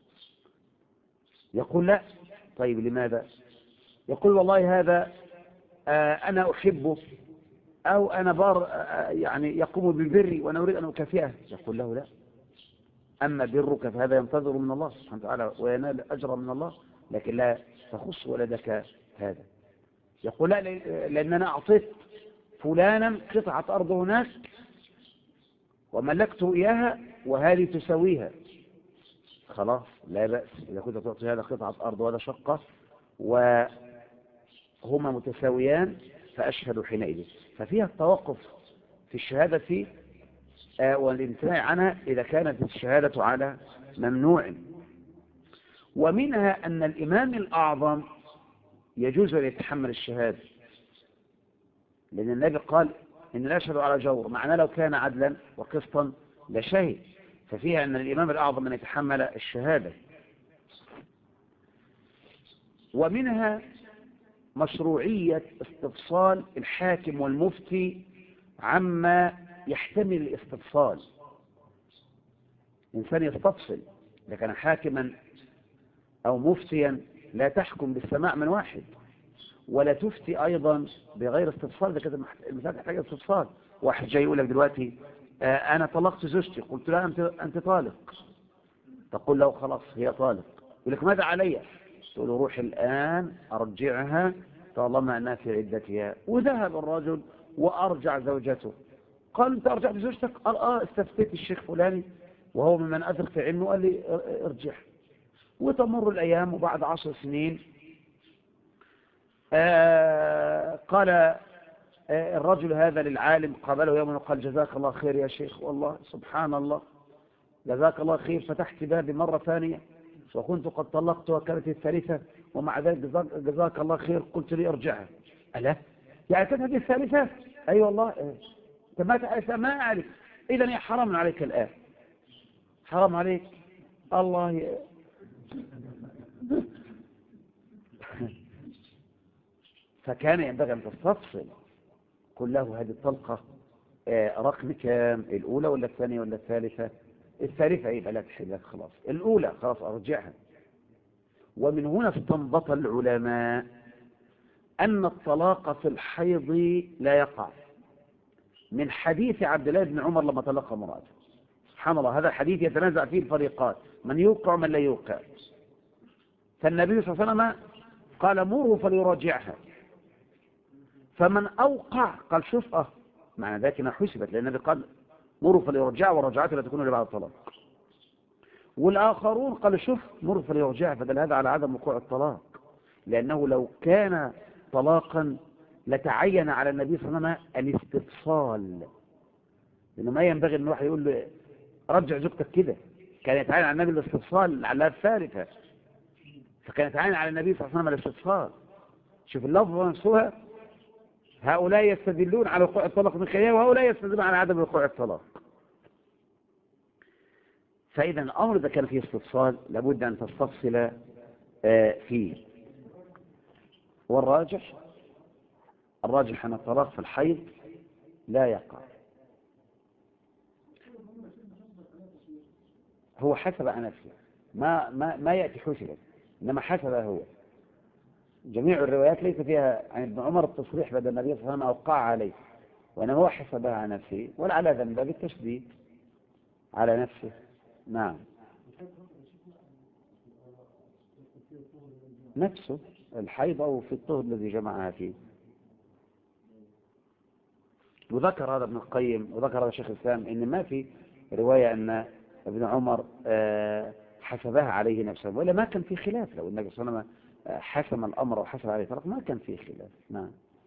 يقول لا. طيب لماذا؟ يقول والله هذا أنا أحبه، أو أنا يعني يقوم بالبر وأنا أريد أن أكافئه. يقول له لا، أما برك فهذا ينتظر من الله سبحانه وتعالى وينال أجر من الله، لكن لا تخص ولدك هذا. يقول لا، لأن أنا أعطيت فلانا قطعة أرض هناك وملكته إياها وهذه تسويها، خلاص لا بأس إذا كنت تعطي هذا قطعة أرض وهذا شقة وهما متساويان فأشهد حينئذ. ففيها التوقف في الشهادة والامتناع عنها إذا كانت الشهادة على ممنوع. ومنها أن الإمام الأعظم يجوز أن يتحمل الشهادة، لأن النبي قال إن لا أشهد على جور، معناه لو كان عدلا وقسطا لشهد. ففيها أن الإمام الأعظم أن يتحمل الشهادة. ومنها مشروعية استفصال الحاكم والمفتي عما يحتمل الاستفصال. إنسان يستفصل، إذا كان حاكما أو مفتيا لا تحكم بالسماع من واحد، ولا تفتي أيضا بغير استفصال إذا كانت المسألة تحتاج استفصال. واحد جاي يقول لك دلوقتي أنا طلقت زوجتي، قلت لا أنت طالق، تقول له خلاص هي طالق، يقول لك ماذا علي؟ تقول له روح الآن أرجعها طالما أنها في عدتها. وذهب الرجل وأرجع زوجته. قال أنت أرجعت زوجتك؟ قال استفتيت الشيخ فلاني وهو ممن أدرك في علمه قال لي ارجع. وتمر الأيام وبعد 10 سنين قال الرجل هذا للعالم، قابله يوما وقال جزاك الله خير يا شيخ، والله سبحان الله جزاك الله خير، فتحت بابي مرة ثانية وكنت قد طلقت وكانت الثالثة، ومع ذلك جزاك الله خير قلت لي ارجعها. ألا يعني كانت هذه الثالثة؟ أي والله. ما أعرف. إذن يا حرام عليك الآن، حرام عليك. الله فكان ينبغي أن تستفصل. قل له هذه الطلقة رقم كام، الأولى ولا الثانية ولا الثالثة؟ الثالثة يبقى لا تحل لك خلاص، الأولى خلاص أرجعها. ومن هنا استنبط العلماء أن الطلاق في الحيض لا يقع، من حديث عبد الله بن عمر لما طلق امرأته. سبحان الله، هذا الحديث يتنازع فيه الفريقات، من يوقع ومن لا يوقع. فالنبي صلى الله عليه وسلم قال مره فليراجعها، فمن أوقع قال شوف معنى ذلك انها حسبت، لأن النبي قال مره فليرجعها ورجعته لا تكون لبعد الطلاق. والآخرون قالوا شوف مره فليرجعها، فدل هذا على عدم وقوع الطلاق، لأنه لو كان طلاقا لتعين على النبي صلى الله عليه وسلم الاستفصال، لأنه ما ينبغي أن الواحد يقول له رجع زوجتك كده. كان يتعين على النبي الاستفصال على الثالثة، فكان يتعين على النبي صلى الله عليه وسلم الاستفصال. شوف اللفظ نفسها، هؤلاء يستدلون على وقوع الطلاق من خلالها، وهؤلاء يستدلون على عدم وقوع الطلاق. فإذا الأمر إذا كان فيه استفصال لابد أن تستفصل فيه. والراجح أن الطلاق في الحيض لا يقع. هو حسب عن نفسه، ما يأتي حسبا، إنما حسب هو. جميع الروايات ليس فيها عن ابن عمر التصريح بدل النبي صلى الله عليه وسلم أوقع عليه، وإنما هو حسبها عن نفسه، ولعل ذنب بالتشديد على نفسه. نعم، نفسه الحيض أو في الطهر الذي جمعها فيه. وذكر هذا ابن القيم وذكر هذا شيخ الإسلام إن ما في رواية أن ابن عمر حسبها عليه نفسه، ولا ما كان في خلاف. لو النبي صلى الله عليه وسلم حسم الأمر وحسب عليه طلاق ما كان في خلاف. نعم.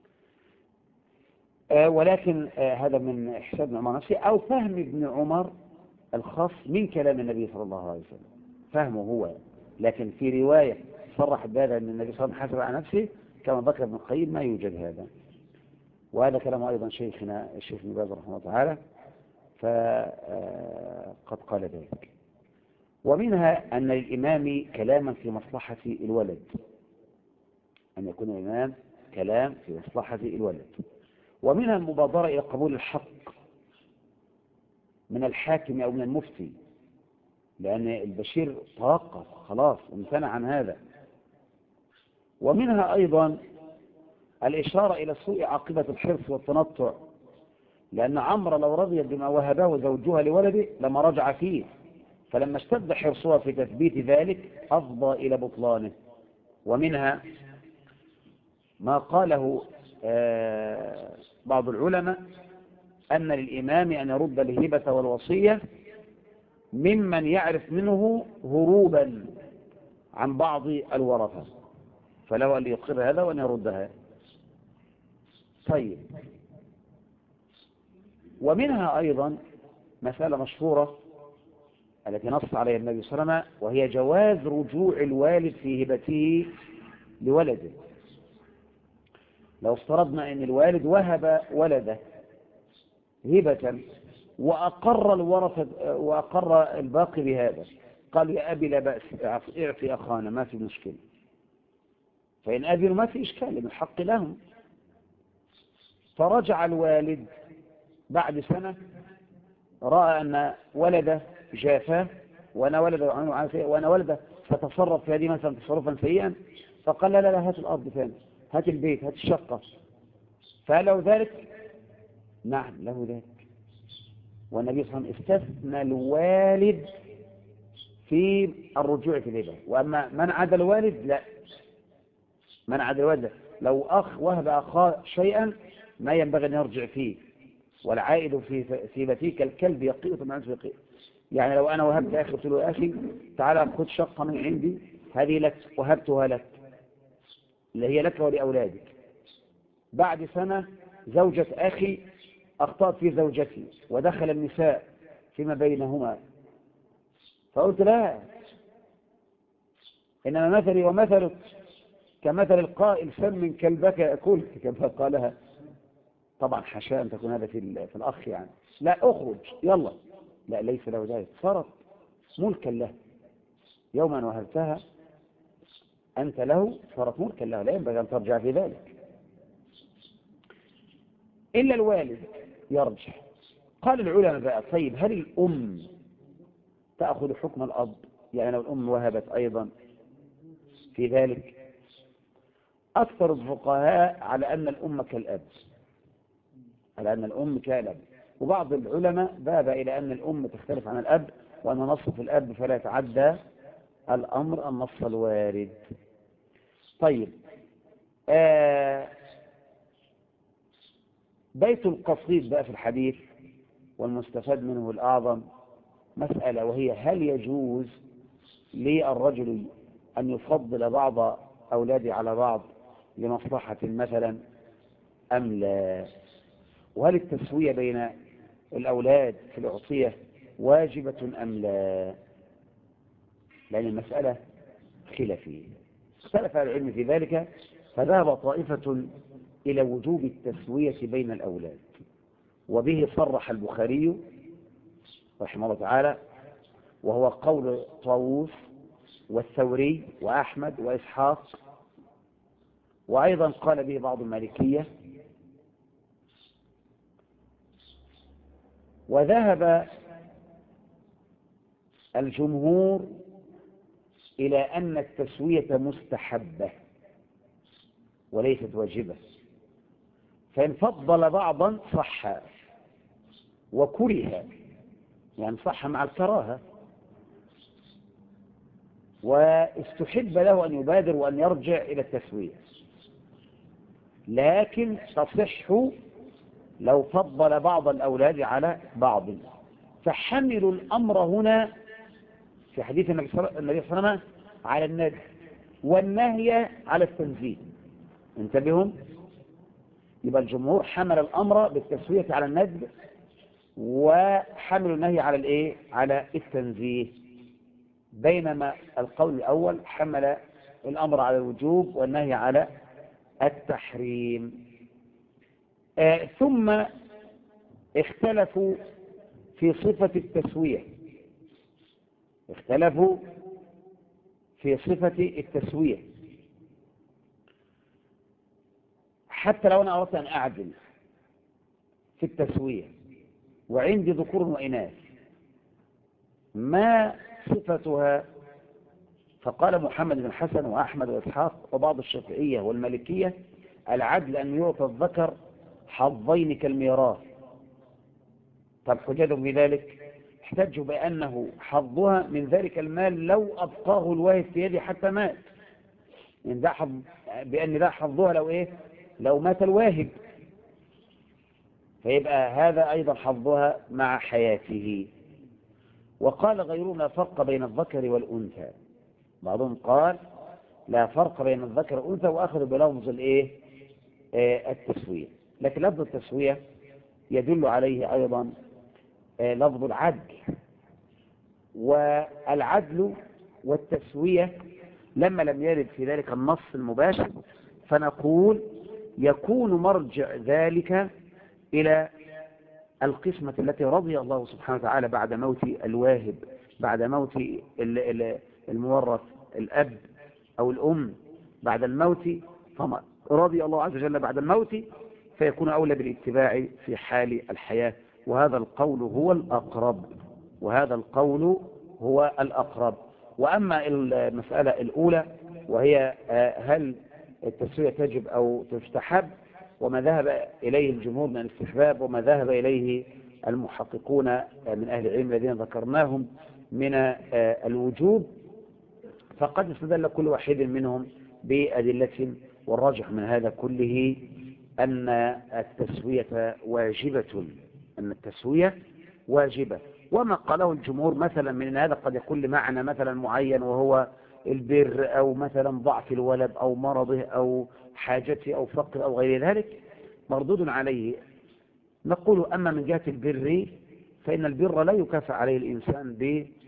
ولكن هذا من حساب ابن عمر نفسه أو فهم ابن عمر الخاص من كلام النبي صلى الله عليه وسلم، فهمه هو. لكن في رواية صرح بهذا أن النبي صلى الله عليه وسلم حسب على نفسه كما ذكر ابن القيم ما يوجد هذا. وهذا كلام أيضا شيخنا الشيخ ابن باز رحمه الله تعالى، فقد قال ذلك. ومنها أن للإمام كلاما في مصلحة الولد، أن يكون الإمام كلام في مصلحة الولد. ومنها المبادرة إلى قبول الحق من الحاكم أو من المفتي، لأن البشير توقف خلاص وامتنع عن هذا. ومنها أيضا الإشارة إلى سوء عاقبة الحرص والتنطع، لأن عمرو لو رضيت بما وهبه زوجها لولده لما رجع فيه، فلما اشتد حرصها في تثبيت ذلك أفضى إلى بطلانه. ومنها ما قاله بعض العلماء أن للإمام أن يرد الهبة والوصية ممن يعرف منه هروبا عن بعض الورثة، فله أن يقر هذا وأن يردها. طيب، ومنها أيضا مسألة مشهورة التي نص عليها النبي صلى الله عليه وسلم، وهي جواز رجوع الوالد في هبته لولده. لو افترضنا أن الوالد وهب ولده هبة وأقر الورثة وأقر الباقي بهذا، قال يا أبي لا بأس اعطي أخانا ما في مشكلة، فإن أذنوا ما في إشكال من الحق لهم. فرجع الوالد بعد سنة رأى أن ولده جافاه وأنا ولده فتصرف في هذه مثلا تصرفا سيئا، فقال لا هات الأرض ثاني، هات البيت، هات الشقة. فهل له ذلك؟ نعم له ذلك. والنبي صلى الله عليه وسلم استثنى الوالد في الرجوع في الهبة. وأما من عدا الوالد لا، من عدا الوالد لو أخ وهب أخاه شيئا ما ينبغي أن يرجع فيه، والعائد في هبته كالكلب يقيء ثم يعود يقيء. يعني لو أنا وهبت أخي قلت له أخي تعالى خذ شقة من عندي هذه لك، وهبتها لك اللي هي لك ولأولادك. بعد سنة زوجة أخي أخطأت في زوجتي ودخل النساء فيما بينهما فقلت لا، إنما مثلي ومثلك كمثل القائل سمن كلبك يأكلك كما قالها. طبعا حاشا أن تكون هذا في الأخ يعني. لا أخرج يلا، لا ليس له ذلك، صارت ملكا له. يوم أن وهبتها أنت له صارت ملكا له، لا ينبغي أن ترجع في ذلك إلا الوالد يرجع. قال العلماء بقى طيب هل الأم تأخذ حكم الأب؟ يعني لو الأم وهبت أيضا في ذلك؟ أكثر الفقهاء على أن الأم كالأب، على أن الأم كالأب، وبعض العلماء ذهب إلى أن الأم تختلف عن الأب، وأن نص في الأب فلا يتعدى الأمر النص الوارد. طيب بيت القصيد بقى في الحديث والمستفاد منه الأعظم مسألة، وهي هل يجوز للرجل أن يفضل بعض أولاده على بعض لمصلحة مثلا أم لا؟ وهل التسوية بين الأولاد في العطية واجبة أم لا؟ لأن المسألة خلافية، اختلف العلم في ذلك، فذهب طائفة إلى وجوب التسوية بين الأولاد، وبه صرح البخاري رحمه الله تعالى، وهو قول طاووس والثوري وأحمد وإسحاق، وأيضا قال به بعض المالكية. وذهب الجمهور إلى أن التسوية مستحبة وليست واجبة، فإن فضل بعضا صح وكره، يعني صح مع الكراهة، واستحب له أن يبادر وأن يرجع إلى التسوية، لكن تصح لو فضل بعض الأولاد على بعض. فحملوا الأمر هنا في حديث النبي صلى الله عليه وسلم على الندب والنهي على التنزيه. انتبهوا، يبقى الجمهور حمل الأمر بالتسوية على الندب، وحمل النهي على الايه؟ على التنزيه، بينما القول الأول حمل الأمر على الوجوب والنهي على التحريم. ثم اختلفوا في صفة التسوية، اختلفوا في صفة التسوية. حتى لو أنا أردت أن أعدل في التسوية وعندي ذكور وإناث، ما صفتها؟ فقال محمد بن حسن وأحمد وإسحاق وبعض الشافعية والمالكية العدل أن يعطى الذكر حظين كالميراث. طب حجتهم بذلك احتجوا بأنه حظها من ذلك المال لو أبقاه الواهب في يده حتى مات، يعني ده حظ، بأن ده حظها لو إيه؟ لو مات الواهب، فيبقى هذا أيضا حظها مع حياته. وقال غيرهم لا فرق بين الذكر والأنثى، بعضهم قال لا فرق بين الذكر والأنثى، وأخذوا بلفظ الإيه؟ التسوية. لكن لفظ التسوية يدل عليه أيضا لفظ العدل، والعدل والتسوية لما لم يرد في ذلك النص المباشر، فنقول يكون مرجع ذلك إلى القسمة التي رضي الله سبحانه وتعالى بعد موت الواهب، بعد موت المورث الأب أو الأم بعد الموت، فما رضي الله عز وجل بعد الموت، فيكون أولى بالاتباع في حال الحياة. وهذا القول هو الأقرب، وهذا القول هو الأقرب. وأما المسألة الأولى وهي هل التسوية تجب أو تستحب، وما ذهب إليه الجمهور من الاستحباب، وما ذهب إليه المحققون من أهل العلم الذين ذكرناهم من الوجوب، فقد استدل كل واحد منهم بأدلة، والراجح من هذا كله أن التسوية واجبة، أن التسوية واجبة. وما قاله الجمهور مثلا من أن هذا قد يكون لمعنى مثلا معين، وهو البر أو مثلا ضعف الولد أو مرضه أو حاجته أو فقر أو غير ذلك، مردود عليه. نقول أما من جهة البر فإن البر لا يكافئ عليه الإنسان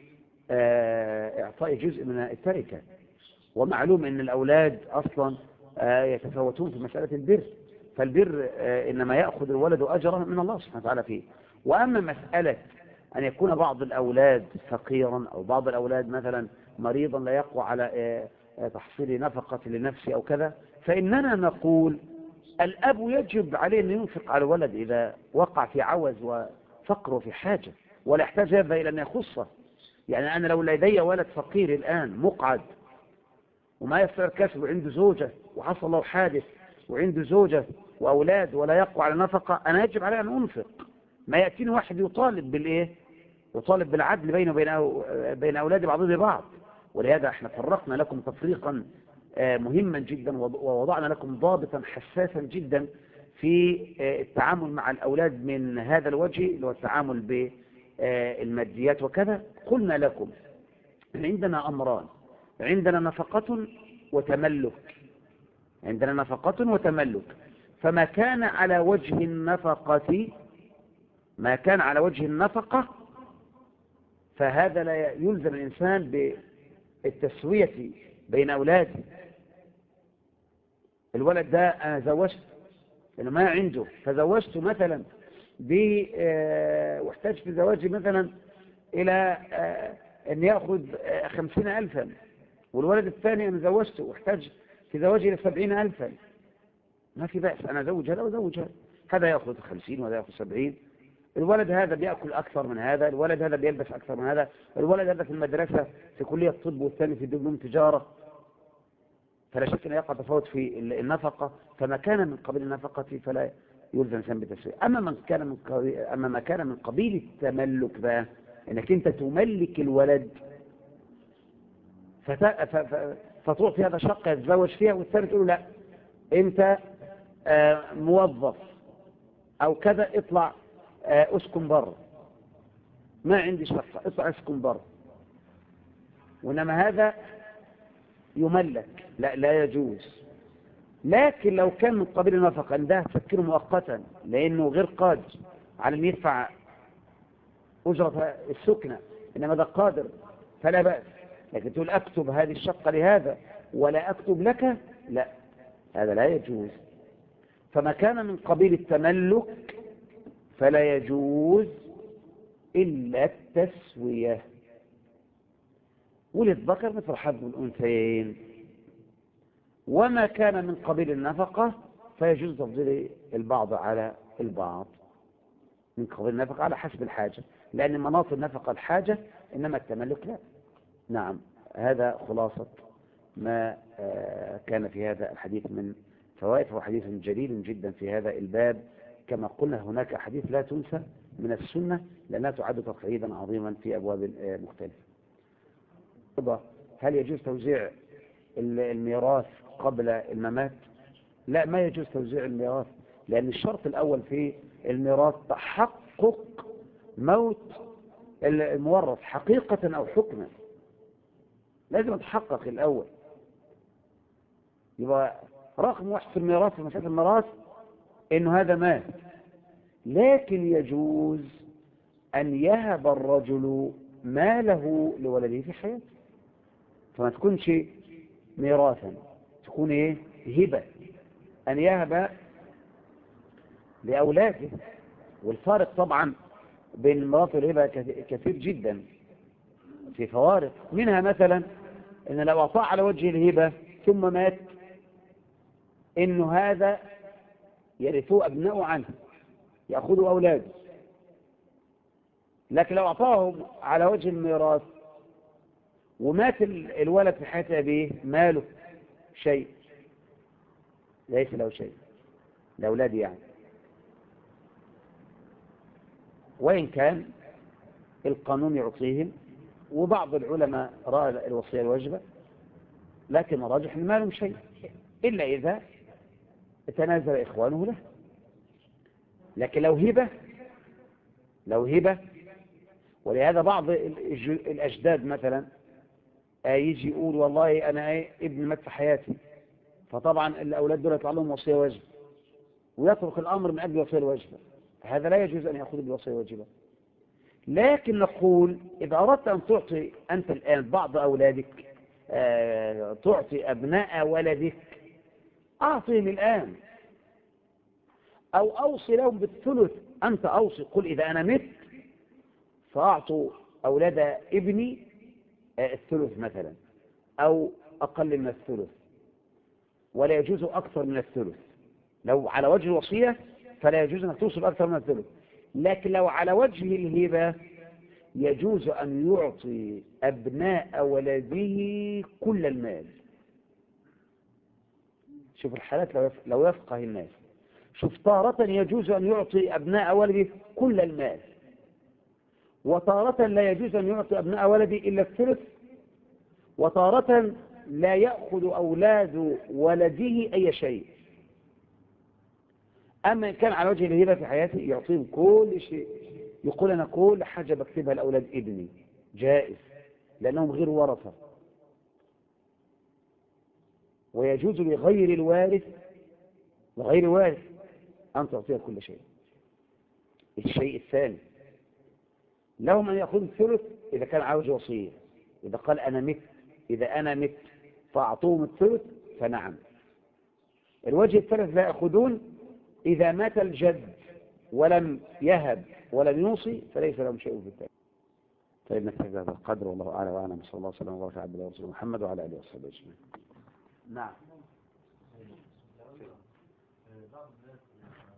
إعطاء جزء من التركة. ومعلوم أن الأولاد أصلا يتفاوتون في مسألة البر، فالبر إنما يأخذ الولد أجره من الله سبحانه وتعالى فيه. وأما مسألة أن يكون بعض الأولاد فقيرا أو بعض الأولاد مثلا مريضا لا يقوى على تحصيل نفقة لنفسه أو كذا، فإننا نقول الأب يجب عليه أن ينفق على الولد إذا وقع في عوز وفقر وفي حاجة، ولا يحتاج هذا إلى أن يخصه. يعني أنا لو لدي ولد فقير الآن مقعد وما يستطيع الكسب وعنده زوجة وحصل له حادث وعنده زوجة وأولاد ولا يقوى على نفقة، أنا يجب عليه أن أنفق. ما يأتيني واحد يطالب بالإيه؟ يطالب بالعدل بينه وبين أولاد بعضهم ببعض. ولهذا احنا فرقنا لكم تفريقا مهما جدا، ووضعنا لكم ضابطا حساسا جدا في التعامل مع الأولاد من هذا الوجه اللي هو التعامل بالماديات وكذا. قلنا لكم عندنا أمران: عندنا نفقة وتملك. عندنا نفقة وتملك. فما كان على وجه النفقة، ما كان على وجه النفقة فهذا لا يلزم الإنسان بالتسوية بين أولاده. الولد ده أنا زوجت لأنه ما عنده، فزوجته مثلا واحتاج في زواجي مثلا إلى أن يأخذ 50,000، والولد الثاني أنا زوجته واحتاج في زواجي إلى 70,000. ما في بأس، أنا زوج هذا وزوج هذا، هذا يأخذ 50 وهذا يأخذ 70. الولد هذا بيأكل أكثر من هذا، الولد هذا بيلبس أكثر من هذا، الولد هذا في المدرسة في كلية الطب والثاني في دبلوم تجارة، فلا شك أن يقع تفاوت في النفقة. فما كان من قبيل النفقة فلا يلزم الإنسان بتسوية. أما ما كان من قبيل التملك بقى، أنك أنت تملك الولد فتعطي هذا شقة يتزوج فيها، والثاني تقول لا أنت موظف أو كذا، اطلع اسكن بره، ما عندي شقة، اطلع اسكن بره. وإنما هذا يملك، لا يجوز. لكن لو كان من قبيل النفقة أن ده تفكيره مؤقتا لأنه غير قادر على أن يدفع أجرة السكنة، إنما ده قادر فلا بأس. لكن تقول أكتب هذه الشقة لهذا ولا أكتب لك، لا، هذا لا يجوز. فما كان من قبيل التملك فلا يجوز إلا التسوية. وللذكر مثل حظ الأنثيين. وما كان من قبيل النفقة فيجوز تفضيل البعض على البعض من قبيل النفقة على حسب الحاجة، لأن مناط النفقة الحاجة، إنما التملك لا. نعم، هذا خلاصة ما كان في هذا الحديث من فوائد. هو حديث جليل جدا في هذا الباب. كما قلنا هناك حديث لا تنسى من السنة لأنها تعد تقعيدا عظيما في أبواب مختلفة. هل يجوز توزيع الميراث قبل الممات؟ لا، ما يجوز توزيع الميراث، لأن الشرط الأول في الميراث تحقق موت المورث حقيقة أو حكما. لازم يتحقق الأول. يبقى رقم واحد في الميراث، في مسألة الميراث، إنه هذا مات. لكن يجوز أن يهب الرجل ماله لولده في حياته، فما تكونش ميراثا، تكون إيه؟ هبة. أن يهب لأولاده. والفارق طبعا بين الميراث والهبة كثير جدا، في فوارق منها مثلا إن لو أعطاه على وجه الهبة ثم مات، إنه هذا يرثوه أبناءه عنه، يأخذوا أولاده. لكن لو أعطاهم على وجه الميراث ومات الولد في حياة أبيه، ماله شيء، ليس له شيء، الأولاد يعني. وإن كان القانون يعطيهم، وبعض العلماء رأى الوصية الواجبة، لكن الراجح أن ما لهم شيء إلا إذا تنازل إخوانه له. لكن لو هبة، ولهذا بعض الأجداد مثلا يجي يقول والله أنا ابن مات في حياتي، فطبعا الأولاد دول يطلع لهم وصية واجبة ويترك الأمر من أجل الوصية الواجبة، هذا لا يجوز أن يأخذ بالوصية الواجبة. لكن نقول إذا أردت أن تعطي أنت الآن بعض أولادك، تعطي أبناء ولدك، أعطهم الآن، أو أوصي لهم بالثلث. أنت أوصي، قل إذا أنا مت فأعطوا أولاد ابني الثلث مثلا، أو أقل من الثلث، ولا يجوز أكثر من الثلث. لو على وجه الوصية فلا يجوز أن توصل أكثر من الثلث، لكن لو على وجه الهبة يجوز أن يعطي أبناء ولده كل المال. شوف الحالات لو يفقه الناس. شوف، تارة يجوز أن يعطي أبناء ولده كل المال، وتارة لا يجوز أن يعطي أبناء ولده إلا الثلث، وتارة لا يأخذ أولاد ولده أي شيء. أما إن كان على وجه الهبة في حياته يعطيهم كل شيء، يقول أنا كل حاجة بكتبها لأولاد ابني، جائز لأنهم غير ورثة. ويجوز لغير الوارث أن تعطيها كل شيء. الشيء الثاني، لهم أن يأخذوا الثلث إذا كان على وجه وصية. إذا قال إذا أنا مت فأعطوهم الثلث فنعم. الوجه الثالث لا يأخذون إذا مات الجد ولم يهب ولم يوصي فليس لهم شيء في الثالث. طيب نكتفي بهذا القدر، والله أعلم وأعلم. صلى الله وسلم وبارك على عبده ورسوله محمد وعلى آله وصحبه أجمعين. نعم.